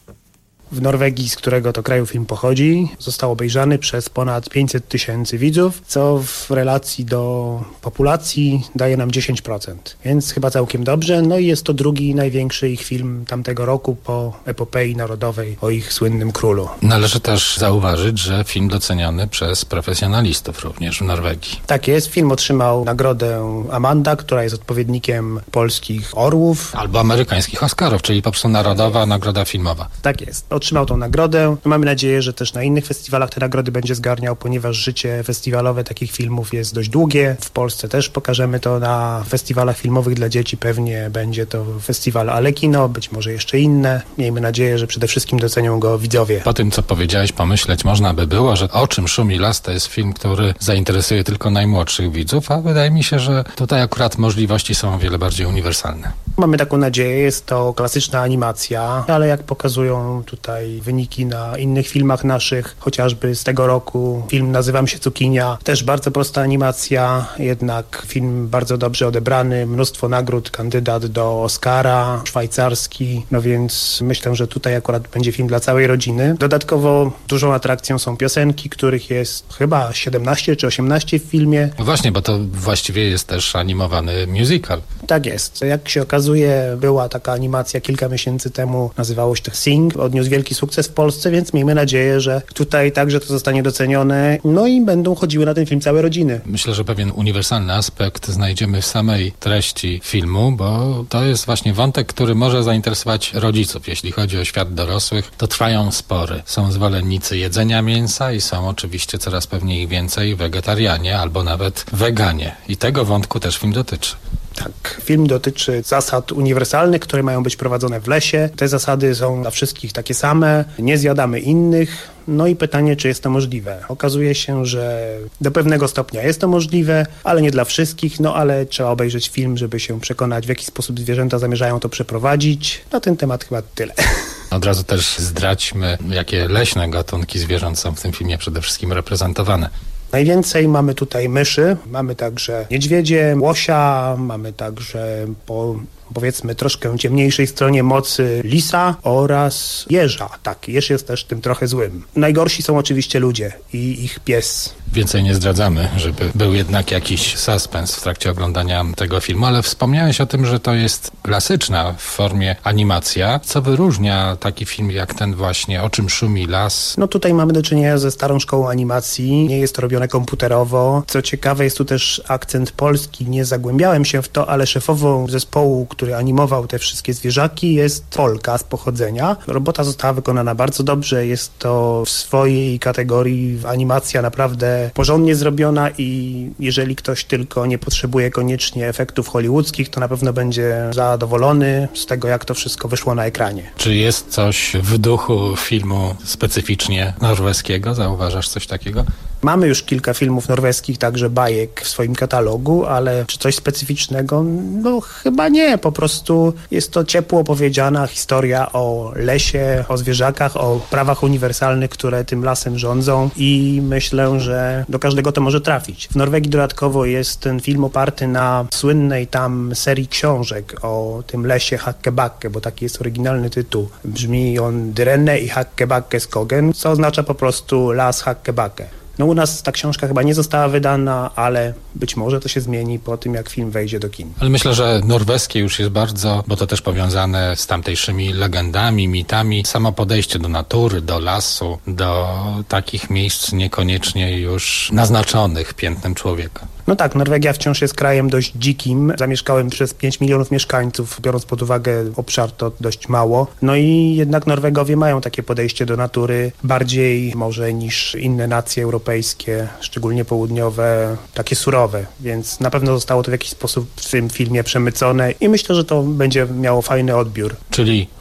W Norwegii, z którego to kraju film pochodzi, został obejrzany przez ponad 500 000 widzów, co w relacji do populacji daje nam 10%. Więc chyba całkiem dobrze. No i jest to drugi największy ich film tamtego roku po epopei narodowej o ich słynnym królu. Należy też zauważyć, że film doceniony przez profesjonalistów również w Norwegii. Tak jest. Film otrzymał nagrodę Amanda, która jest odpowiednikiem polskich Orłów. Albo amerykańskich Oscarów, czyli po prostu Narodowa Nagroda Filmowa. Tak jest. Otrzymał tą nagrodę. Mamy nadzieję, że też na innych festiwalach te nagrody będzie zgarniał, ponieważ życie festiwalowe takich filmów jest dość długie. W Polsce też pokażemy to na festiwalach filmowych dla dzieci. Pewnie będzie to festiwal Alekino, być może jeszcze inne. Miejmy nadzieję, że przede wszystkim docenią go widzowie. Po tym, co powiedziałeś, pomyśleć można by było, że O czym szumi las to jest film, który zainteresuje tylko najmłodszych widzów, a wydaje mi się, że tutaj akurat możliwości są o wiele bardziej uniwersalne. Mamy taką nadzieję, jest to klasyczna animacja, ale jak pokazują tutaj wyniki na innych filmach naszych, chociażby z tego roku film Nazywam się Cukinia, też bardzo prosta animacja, jednak film bardzo dobrze odebrany, mnóstwo nagród, kandydat do Oscara, szwajcarski, no więc myślę, że tutaj akurat będzie film dla całej rodziny. Dodatkowo dużą atrakcją są piosenki, których jest chyba 17 czy 18 w filmie. No właśnie, bo to właściwie jest też animowany musical. Tak jest. Jak się okazuje, była taka animacja kilka miesięcy temu, nazywało się to Sing, odniósł wielki sukces w Polsce, więc miejmy nadzieję, że tutaj także to zostanie docenione, no i będą chodziły na ten film całe rodziny. Myślę, że pewien uniwersalny aspekt znajdziemy w samej treści filmu, bo to jest właśnie wątek, który może zainteresować rodziców. Jeśli chodzi o świat dorosłych, to trwają spory. Są zwolennicy jedzenia mięsa i są oczywiście coraz pewnie ich więcej wegetarianie albo nawet weganie. I tego wątku też film dotyczy. Tak, film dotyczy zasad uniwersalnych, które mają być prowadzone w lesie. Te zasady są dla wszystkich takie same, nie zjadamy innych. No i pytanie, czy jest to możliwe. Okazuje się, że do pewnego stopnia jest to możliwe, ale nie dla wszystkich, no ale trzeba obejrzeć film, żeby się przekonać, w jaki sposób zwierzęta zamierzają to przeprowadzić. Na ten temat chyba tyle. Od razu też zdradźmy, jakie leśne gatunki zwierząt są w tym filmie przede wszystkim reprezentowane. Najwięcej mamy tutaj myszy, mamy także niedźwiedzie, łosia, mamy także powiedzmy troszkę ciemniejszej stronie mocy lisa oraz jeża. Tak, jeż jest też tym trochę złym. Najgorsi są oczywiście ludzie i ich pies. Więcej nie zdradzamy, żeby był jednak jakiś suspens w trakcie oglądania tego filmu, ale wspomniałeś o tym, że to jest klasyczna w formie animacja. Co wyróżnia taki film jak ten właśnie O czym szumi las? No tutaj mamy do czynienia ze starą szkołą animacji. Nie jest to robione komputerowo. Co ciekawe, jest tu też akcent polski. Nie zagłębiałem się w to, ale szefową zespołu, który animował te wszystkie zwierzaki, jest Polka z pochodzenia. Robota została wykonana bardzo dobrze. Jest to w swojej kategorii animacja naprawdę porządnie zrobiona i jeżeli ktoś tylko nie potrzebuje koniecznie efektów hollywoodzkich, to na pewno będzie zadowolony z tego, jak to wszystko wyszło na ekranie. Czy jest coś w duchu filmu specyficznie norweskiego? Zauważasz coś takiego? Mamy już kilka filmów norweskich, także bajek w swoim katalogu, ale czy coś specyficznego? No chyba nie, po prostu jest to ciepło opowiedziana historia o lesie, o zwierzakach, o prawach uniwersalnych, które tym lasem rządzą i myślę, że do każdego to może trafić. W Norwegii dodatkowo jest ten film oparty na słynnej tam serii książek o tym lesie Hakkebakke, bo taki jest oryginalny tytuł. Brzmi on Drenne i Hakkebakke Skogen, co oznacza po prostu las Hakkebakke. No u nas ta książka chyba nie została wydana, ale być może to się zmieni po tym, jak film wejdzie do kin. Ale myślę, że norweskie już jest bardzo, bo to też powiązane z tamtejszymi legendami, mitami. Samo podejście do natury, do lasu, do takich miejsc niekoniecznie już naznaczonych piętnem człowieka. No tak, Norwegia wciąż jest krajem dość dzikim. Zamieszkałem przez 5 milionów mieszkańców, biorąc pod uwagę obszar to dość mało. No i jednak Norwegowie mają takie podejście do natury bardziej może niż inne nacje europejskie, szczególnie południowe, takie surowe. Więc na pewno zostało to w jakiś sposób w tym filmie przemycone i myślę, że to będzie miało fajny odbiór. Czyli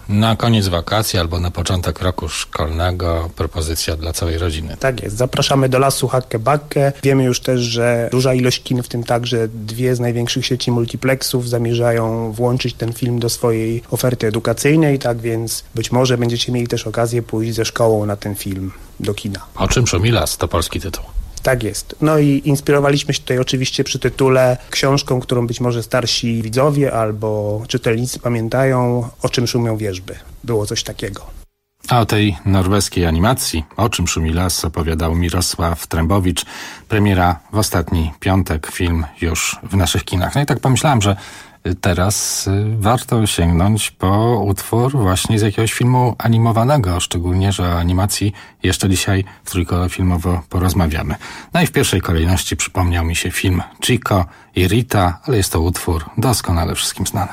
Na koniec wakacji albo na początek roku szkolnego propozycja dla całej rodziny. Tak jest. Zapraszamy do Lasu Hakke-Bakke. Wiemy już też, że duża ilość kin, w tym także 2 z największych sieci multiplexów zamierzają włączyć ten film do swojej oferty edukacyjnej, tak więc być może będziecie mieli też okazję pójść ze szkołą na ten film do kina. O czym szumi las? To polski tytuł. Tak jest. No i inspirowaliśmy się tutaj oczywiście przy tytule książką, którą być może starsi widzowie albo czytelnicy pamiętają, O czym szumią wierzby. Było coś takiego. A o tej norweskiej animacji, O czym szumi las, opowiadał Mirosław Trębowicz. Premiera w ostatni piątek, film już w naszych kinach. No i tak pomyślałem, że teraz warto sięgnąć po utwór właśnie z jakiegoś filmu animowanego, szczególnie, że o animacji jeszcze dzisiaj w Trójkole Filmowo porozmawiamy. No i w pierwszej kolejności przypomniał mi się film Chico i Rita, ale jest to utwór doskonale wszystkim znany.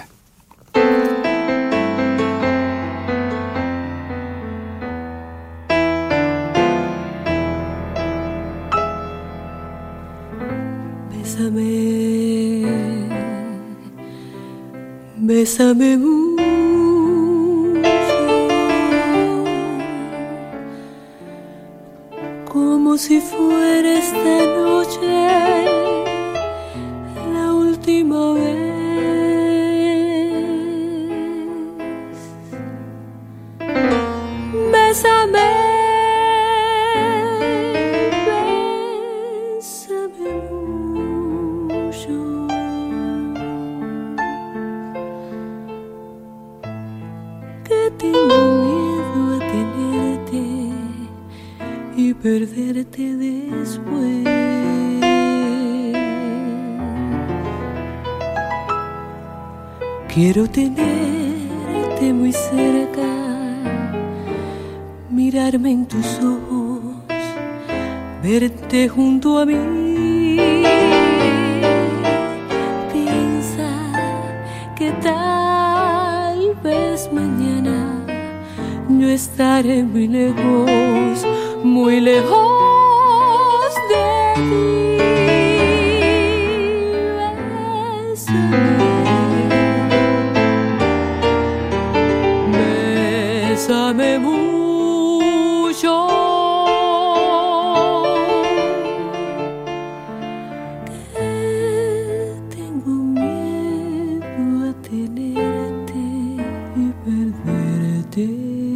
Bésame mucho, como si fuera esta noche la última vez. Bésame, bésame mucho. Tengo miedo a tenerte y perderte después. Quiero tenerte muy cerca, mirarme en tus ojos, verte junto a mí. Piensa que tal vez mañana yo estaré muy lejos de ti. Bésame, bésame mucho, que tengo miedo a tenerte y perderte.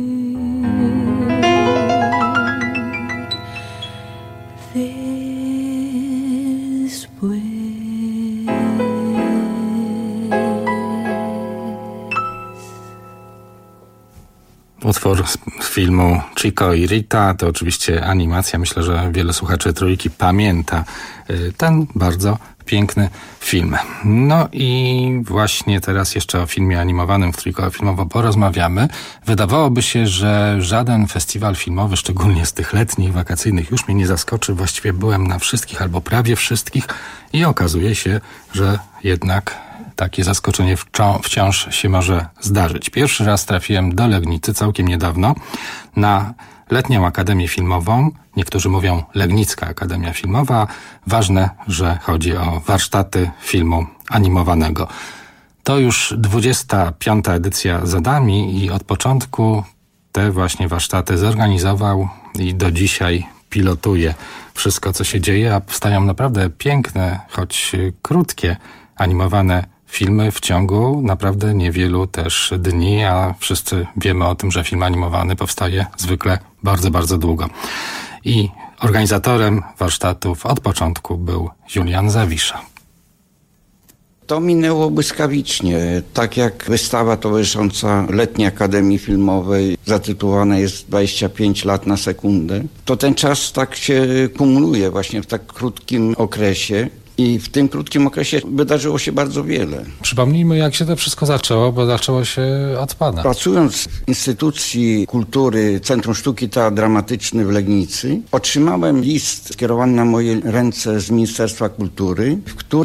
Utwór z filmu Chico i Rita to oczywiście animacja. Myślę, że wiele słuchaczy Trójki pamięta ten bardzo piękny film. No i właśnie teraz jeszcze o filmie animowanym w Trójkole Filmowo porozmawiamy. Wydawałoby się, że żaden festiwal filmowy, szczególnie z tych letnich, wakacyjnych, już mnie nie zaskoczy. Właściwie byłem na wszystkich albo prawie wszystkich i okazuje się, że jednak takie zaskoczenie wciąż się może zdarzyć. Pierwszy raz trafiłem do Legnicy całkiem niedawno na Letnią Akademię Filmową. Niektórzy mówią Legnicka Akademia Filmowa. Ważne, że chodzi o warsztaty filmu animowanego. To już 25. edycja za nami i od początku te właśnie warsztaty zorganizował i do dzisiaj pilotuje wszystko, co się dzieje, a powstają naprawdę piękne, choć krótkie, animowane filmy w ciągu naprawdę niewielu też dni, a wszyscy wiemy o tym, że film animowany powstaje zwykle bardzo, bardzo długo. I organizatorem warsztatów od początku był Julian Zawisza. To minęło błyskawicznie. Tak jak wystawa towarzysząca Letniej Akademii Filmowej zatytułowana jest 25 lat na sekundę, to ten czas tak się kumuluje właśnie w tak krótkim okresie. I w tym krótkim okresie wydarzyło się bardzo wiele. Przypomnijmy, jak się to wszystko zaczęło, bo zaczęło się od pana. Pracując w instytucji kultury Centrum Sztuki Teatr Dramatyczny w Legnicy, otrzymałem list skierowany na moje ręce z Ministerstwa Kultury, w którym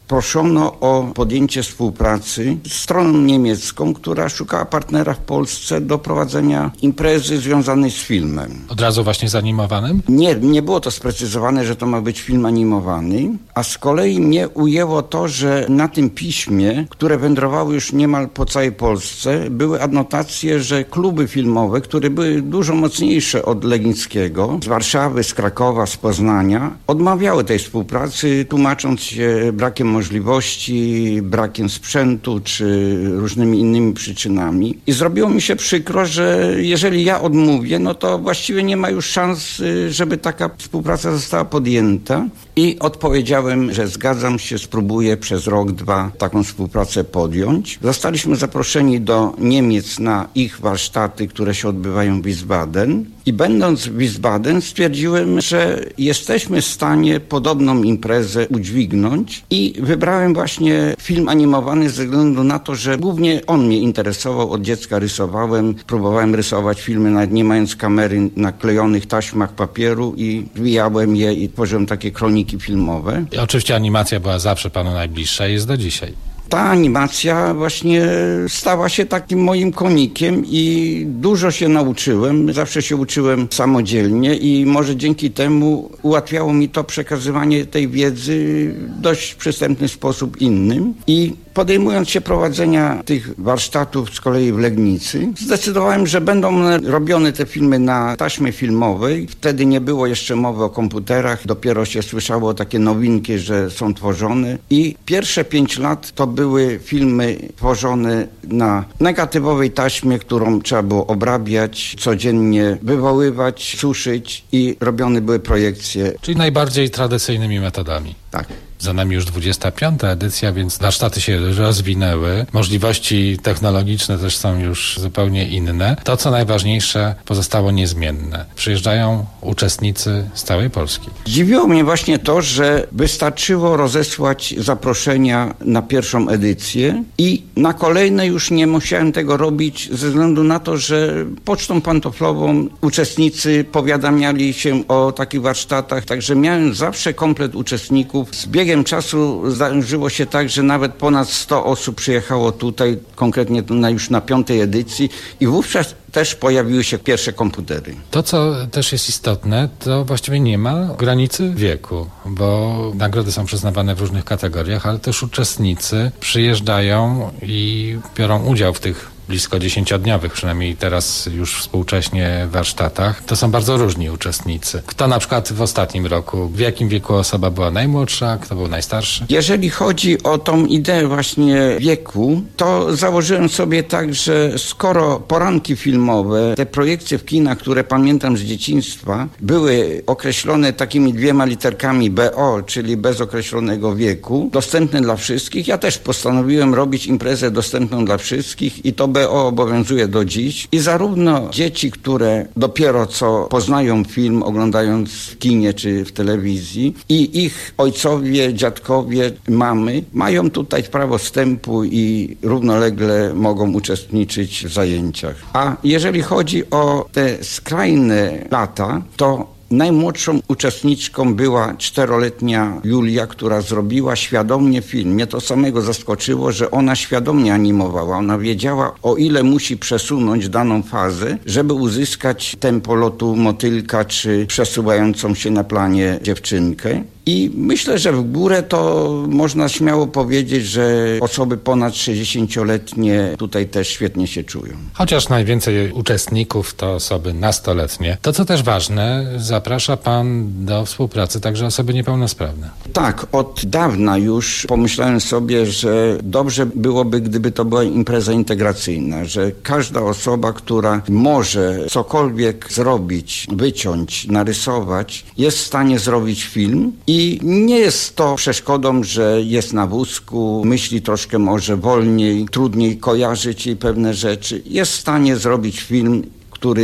proszono o podjęcie współpracy z stroną niemiecką, która szukała partnera w Polsce do prowadzenia imprezy związanej z filmem. Od razu właśnie z animowanym? Nie było to sprecyzowane, że to ma być film animowany, a z kolei mnie ujęło to, że na tym piśmie, które wędrowały już niemal po całej Polsce, były adnotacje, że kluby filmowe, które były dużo mocniejsze od Legnickiego, z Warszawy, z Krakowa, z Poznania, odmawiały tej współpracy, tłumacząc się brakiem możliwości, brakiem sprzętu czy różnymi innymi przyczynami. I zrobiło mi się przykro, że jeżeli ja odmówię, no to właściwie nie ma już szans, żeby taka współpraca została podjęta. I odpowiedziałem, że zgadzam się, spróbuję przez rok, 2 taką współpracę podjąć. Zostaliśmy zaproszeni do Niemiec na ich warsztaty, które się odbywają w Wiesbaden. I będąc w Wiesbaden stwierdziłem, że jesteśmy w stanie podobną imprezę udźwignąć i wybrałem właśnie film animowany ze względu na to, że głównie on mnie interesował. Od dziecka rysowałem, próbowałem rysować filmy, nawet nie mając kamery, na klejonych taśmach papieru i wbijałem je i tworzyłem takie kroniki filmowe. I oczywiście animacja była zawsze panu najbliższa i jest do dzisiaj. Ta animacja właśnie stała się takim moim konikiem i dużo się nauczyłem. Zawsze się uczyłem samodzielnie i może dzięki temu ułatwiało mi to przekazywanie tej wiedzy w dość przystępny sposób innym. I podejmując się prowadzenia tych warsztatów z kolei w Legnicy, zdecydowałem, że będą robione te filmy na taśmie filmowej. Wtedy nie było jeszcze mowy o komputerach, dopiero się słyszało takie nowinki, że są tworzone. I pierwsze 5 lat to były filmy tworzone na negatywowej taśmie, którą trzeba było obrabiać, codziennie wywoływać, suszyć i robione były projekcje. Czyli najbardziej tradycyjnymi metodami. Tak. Za nami już 25. edycja, więc warsztaty się rozwinęły. Możliwości technologiczne też są już zupełnie inne. To, co najważniejsze, pozostało niezmienne. Przyjeżdżają uczestnicy z całej Polski. Dziwiło mnie właśnie to, że wystarczyło rozesłać zaproszenia na pierwszą edycję i na kolejne już nie musiałem tego robić ze względu na to, że pocztą pantoflową uczestnicy powiadamiali się o takich warsztatach, także miałem zawsze komplet uczestników. Z biegiem czasu zdarzyło się tak, że nawet ponad 100 osób przyjechało tutaj, konkretnie już na 5. edycji i wówczas też pojawiły się pierwsze komputery. To, co też jest istotne, to właściwie nie ma granicy wieku, bo nagrody są przyznawane w różnych kategoriach, ale też uczestnicy przyjeżdżają i biorą udział w tych blisko 10-dniowych, przynajmniej teraz już współcześnie warsztatach. To są bardzo różni uczestnicy. Kto na przykład w ostatnim roku, w jakim wieku osoba była najmłodsza, kto był najstarszy? Jeżeli chodzi o tą ideę właśnie wieku, to założyłem sobie tak, że skoro poranki filmowe, te projekcje w kinach, które pamiętam z dzieciństwa, były określone takimi 2 literkami BO, czyli bez określonego wieku, dostępne dla wszystkich, ja też postanowiłem robić imprezę dostępną dla wszystkich i to BO obowiązuje do dziś i zarówno dzieci, które dopiero co poznają film, oglądając w kinie czy w telewizji, i ich ojcowie, dziadkowie, mamy, mają tutaj prawo wstępu i równolegle mogą uczestniczyć w zajęciach. A jeżeli chodzi o te skrajne lata, to najmłodszą uczestniczką była 4-letnia Julia, która zrobiła świadomie film. Mnie to samego zaskoczyło, że ona świadomie animowała. Ona wiedziała, o ile musi przesunąć daną fazę, żeby uzyskać tempo lotu motylka czy przesuwającą się na planie dziewczynkę. I myślę, że w górę to można śmiało powiedzieć, że osoby ponad 60-letnie tutaj też świetnie się czują. Chociaż najwięcej uczestników to osoby nastoletnie. To, co też ważne, zaprasza pan do współpracy także osoby niepełnosprawne. Tak, od dawna już pomyślałem sobie, że dobrze byłoby, gdyby to była impreza integracyjna, że każda osoba, która może cokolwiek zrobić, wyciąć, narysować, jest w stanie zrobić film. I nie jest to przeszkodą, że jest na wózku, myśli troszkę może wolniej, trudniej kojarzyć jej pewne rzeczy. Jest w stanie zrobić film, który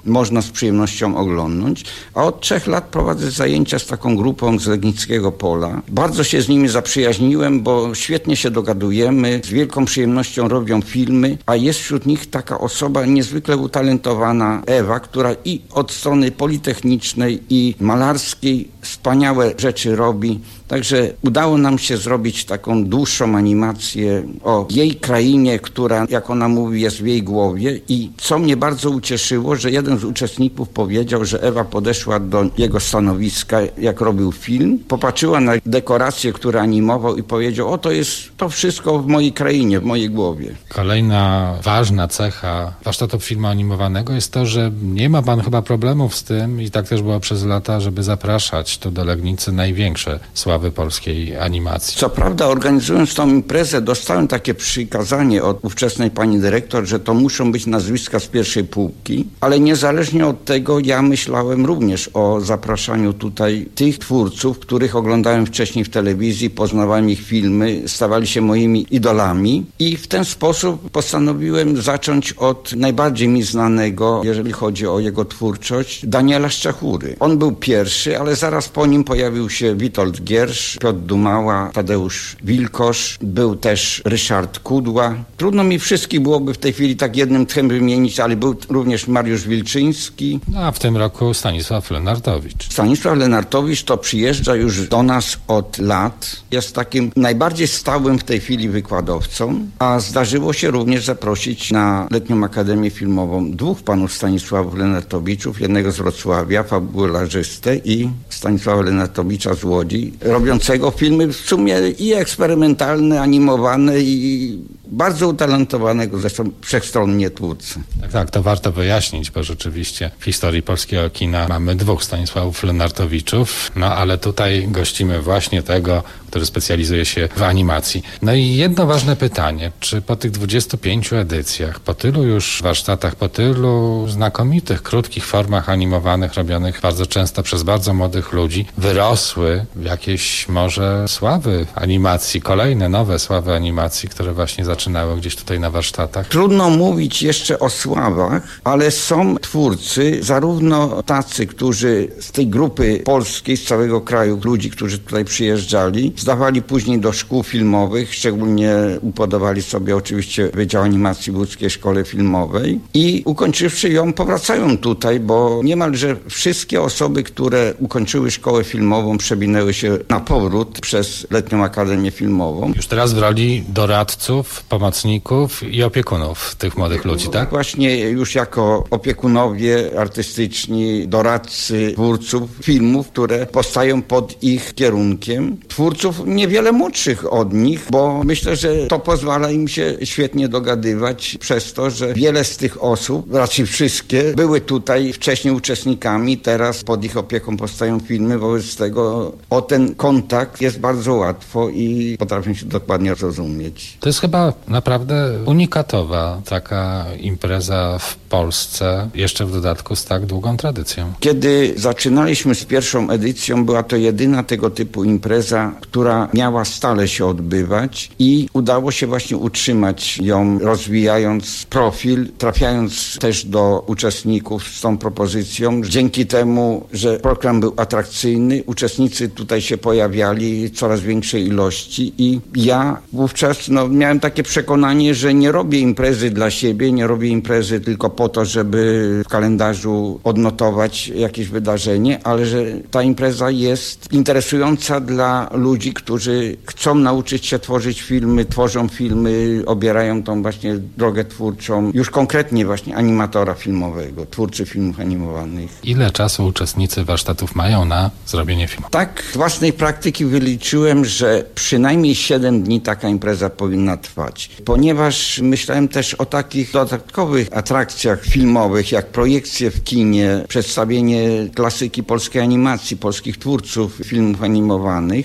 można z przyjemnością oglądnąć. A od 3 lat prowadzę zajęcia z taką grupą z Legnickiego Pola. Bardzo się z nimi zaprzyjaźniłem, bo świetnie się dogadujemy, z wielką przyjemnością robią filmy, a jest wśród nich taka osoba niezwykle utalentowana, Ewa, która i od strony politechnicznej i malarskiej wspaniałe rzeczy robi. Także udało nam się zrobić taką dłuższą animację o jej krainie, która, jak ona mówi, jest w jej głowie. I co mnie bardzo ucieszyło, że jeden z uczestników powiedział, że Ewa podeszła do jego stanowiska, jak robił film, popatrzyła na dekoracje, które animował i powiedział: o, to jest to wszystko w mojej krainie, w mojej głowie. Kolejna ważna cecha warsztatów filmu animowanego jest to, że nie ma pan chyba problemów z tym, i tak też było przez lata, żeby zapraszać tu do Legnicy największe sławy polskiej animacji. Co prawda, organizując tą imprezę, dostałem takie przykazanie od ówczesnej pani dyrektor, że to muszą być nazwiska z pierwszej półki, ale niezależnie od tego ja myślałem również o zapraszaniu tutaj tych twórców, których oglądałem wcześniej w telewizji, poznawałem ich filmy, stawali się moimi idolami i w ten sposób postanowiłem zacząć od najbardziej mi znanego, jeżeli chodzi o jego twórczość, Daniela Szczachury. On był pierwszy, ale zaraz po nim pojawił się Witold Giersz, Piotr Dumała, Tadeusz Wilkosz, był też Ryszard Kudła. Trudno mi wszystkich byłoby w tej chwili tak jednym tchem wymienić, ale był również Mariusz Wilczyński. No, a w tym roku Stanisław Lenartowicz. Stanisław Lenartowicz to przyjeżdża już do nas od lat. Jest takim najbardziej stałym w tej chwili wykładowcą, a zdarzyło się również zaprosić na Letnią Akademię Filmową 2 panów Stanisławów Lenartowiczów, jednego z Wrocławia, fabularzystę, i Stanisława Lenartowicza z Łodzi, robiącego filmy w sumie i eksperymentalne, animowane i bardzo utalentowanego, zresztą wszechstronnie twórcy. Tak, to warto wyjaśnić, bo rzeczywiście w historii polskiego kina mamy 2 Stanisławów Lenartowiczów, no ale tutaj gościmy właśnie tego, który specjalizuje się w animacji. No i jedno ważne pytanie, czy po tych 25 edycjach, po tylu już warsztatach, po tylu znakomitych, krótkich formach animowanych, robionych bardzo często przez bardzo młodych ludzi, wyrosły jakieś może sławy animacji, kolejne nowe sławy animacji, które właśnie zaczynały gdzieś tutaj na warsztatach? Trudno mówić jeszcze o sławach, ale są twórcy, zarówno tacy, którzy z tej grupy polskiej, z całego kraju, ludzi, którzy tutaj przyjeżdżali, zdawali później do szkół filmowych, szczególnie upodobali sobie oczywiście Wydział Animacji w Łódzkiej Szkole Filmowej i ukończywszy ją powracają tutaj, bo niemalże wszystkie osoby, które ukończyły szkołę filmową, przewinęły się na powrót przez Letnią Akademię Filmową. Już teraz w roli doradców, pomocników i opiekunów tych młodych ludzi, tak? Właśnie już jako opiekunowie artystyczni, doradcy twórców filmów, które powstają pod ich kierunkiem. Twórców niewiele młodszych od nich, bo myślę, że to pozwala im się świetnie dogadywać przez to, że wiele z tych osób, raczej wszystkie, były tutaj wcześniej uczestnikami, teraz pod ich opieką powstają filmy, wobec tego o ten kontakt jest bardzo łatwo i potrafią się dokładnie zrozumieć. To jest chyba naprawdę unikatowa taka impreza w Polsce, jeszcze w dodatku z tak długą tradycją. Kiedy zaczynaliśmy z pierwszą edycją, była to jedyna tego typu impreza, która miała stale się odbywać i udało się właśnie utrzymać ją, rozwijając profil, trafiając też do uczestników z tą propozycją. Dzięki temu, że program był atrakcyjny, uczestnicy tutaj się pojawiali w coraz większej ilości i ja wówczas miałem takie przekonanie, że nie robię imprezy dla siebie, nie robię imprezy tylko po to, żeby w kalendarzu odnotować jakieś wydarzenie, ale że ta impreza jest interesująca dla ludzi, którzy chcą nauczyć się tworzyć filmy, tworzą filmy, obierają tą właśnie drogę twórczą, już konkretnie właśnie animatora filmowego, twórcy filmów animowanych. Ile czasu uczestnicy warsztatów mają na zrobienie filmu? Tak, z własnej praktyki wyliczyłem, że przynajmniej 7 dni taka impreza powinna trwać, ponieważ myślałem też o takich dodatkowych atrakcjach filmowych, jak projekcje w kinie, przedstawienie klasyki polskiej animacji, polskich twórców filmów animowanych. To ten czas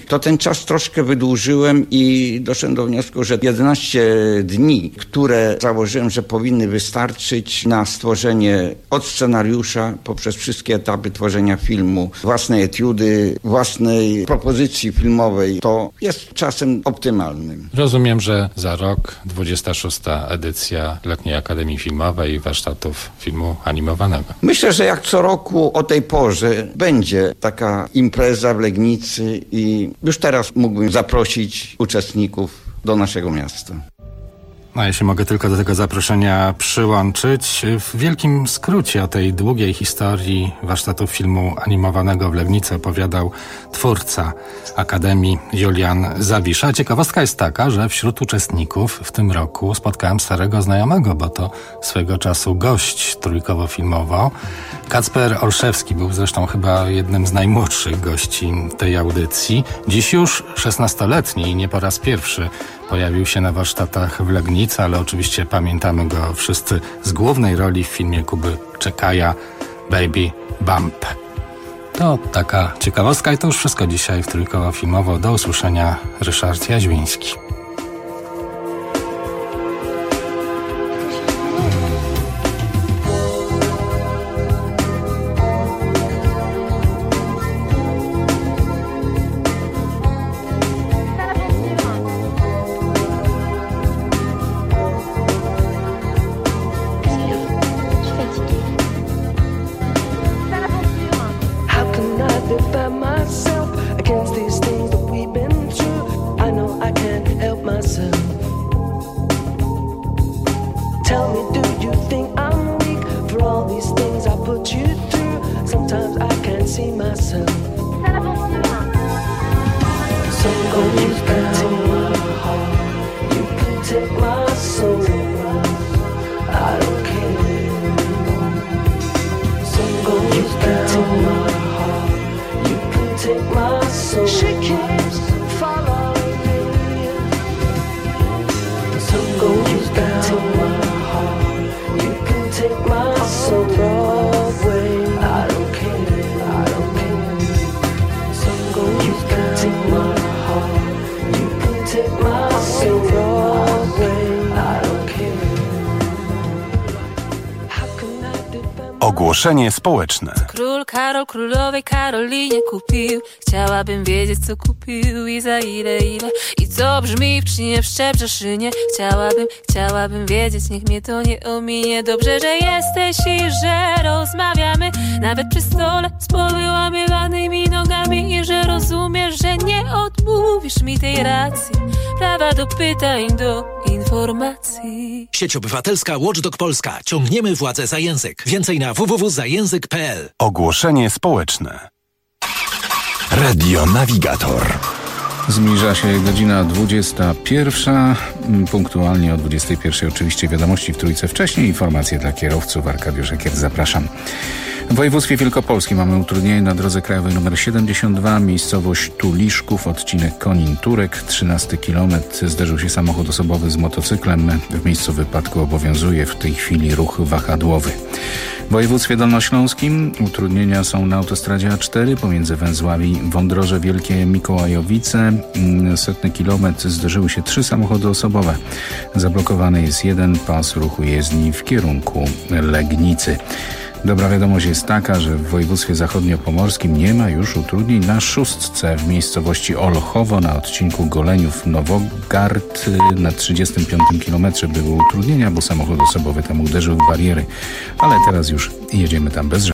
czas troszkę wydłużyłem i doszedłem do wniosku, że 11 dni, które założyłem, że powinny wystarczyć na stworzenie od scenariusza poprzez wszystkie etapy tworzenia filmu, własnej etiudy, własnej propozycji filmowej, to jest czasem optymalnym. Rozumiem, że za rok 26. edycja Letniej Akademii Filmowej warsztatów filmu animowanego. Myślę, że jak co roku o tej porze będzie taka impreza w Legnicy i już teraz mógłbym zaprosić uczestników do naszego miasta. No, ja się mogę tylko do tego zaproszenia przyłączyć. W wielkim skrócie o tej długiej historii warsztatów filmu animowanego w Legnicy opowiadał twórca Akademii Julian Zawisza. Ciekawostka jest taka, że wśród uczestników w tym roku spotkałem starego znajomego, bo to swego czasu gość trójkowo-filmowo. Kacper Olszewski był zresztą chyba jednym z najmłodszych gości tej audycji. Dziś już 16-letni i nie po raz pierwszy pojawił się na warsztatach w Legnicy, ale oczywiście pamiętamy go wszyscy z głównej roli w filmie Kuby Czekaja Baby Bump. To taka ciekawostka i to już wszystko dzisiaj w Trójkowo Filmowo. Do usłyszenia, Ryszard Jaźwiński. Ogłoszenie społeczne. Król Karol królowej Karolinie kupił. Chciałabym wiedzieć, co kupił i za ile. I co brzmi w czynie w Szczebrzeszynie. Chciałabym wiedzieć, niech mnie to nie ominie. Dobrze, że jesteś i że rozmawiamy. Nawet przy stole z powyłamywanymi nogami. I że rozumiesz, że nie odmówisz mi tej racji. Prawa do pytań, do informacji. Sieć Obywatelska Watchdog Polska. Ciągniemy władzę za język. Więcej na www.zajęzyk.pl. Ogłoszenie społeczne. Radio Navigator. Zbliża się godzina 21. Punktualnie o 21. Oczywiście wiadomości w Trójce wcześniej. Informacje dla kierowców. Arkadiusz Ekier, zapraszam. W województwie wielkopolskim mamy utrudnienie na drodze krajowej nr 72, miejscowość Tuliszków, odcinek Konin-Turek, 13 kilometr. Zderzył się samochód osobowy z motocyklem. W miejscu wypadku obowiązuje w tej chwili ruch wahadłowy. W województwie dolnośląskim utrudnienia są na autostradzie A4 pomiędzy węzłami Wądroże Wielkie Mikołajowice. 100 kilometr zderzyły się 3 samochody osobowe. Zablokowany jest jeden pas ruchu jezdni w kierunku Legnicy. Dobra wiadomość jest taka, że w województwie zachodniopomorskim nie ma już utrudnień na szóstce w miejscowości Olchowo na odcinku Goleniów-Nowogard. Na 35 kilometrze były utrudnienia, bo samochód osobowy tam uderzył w bariery, ale teraz już jedziemy tam bez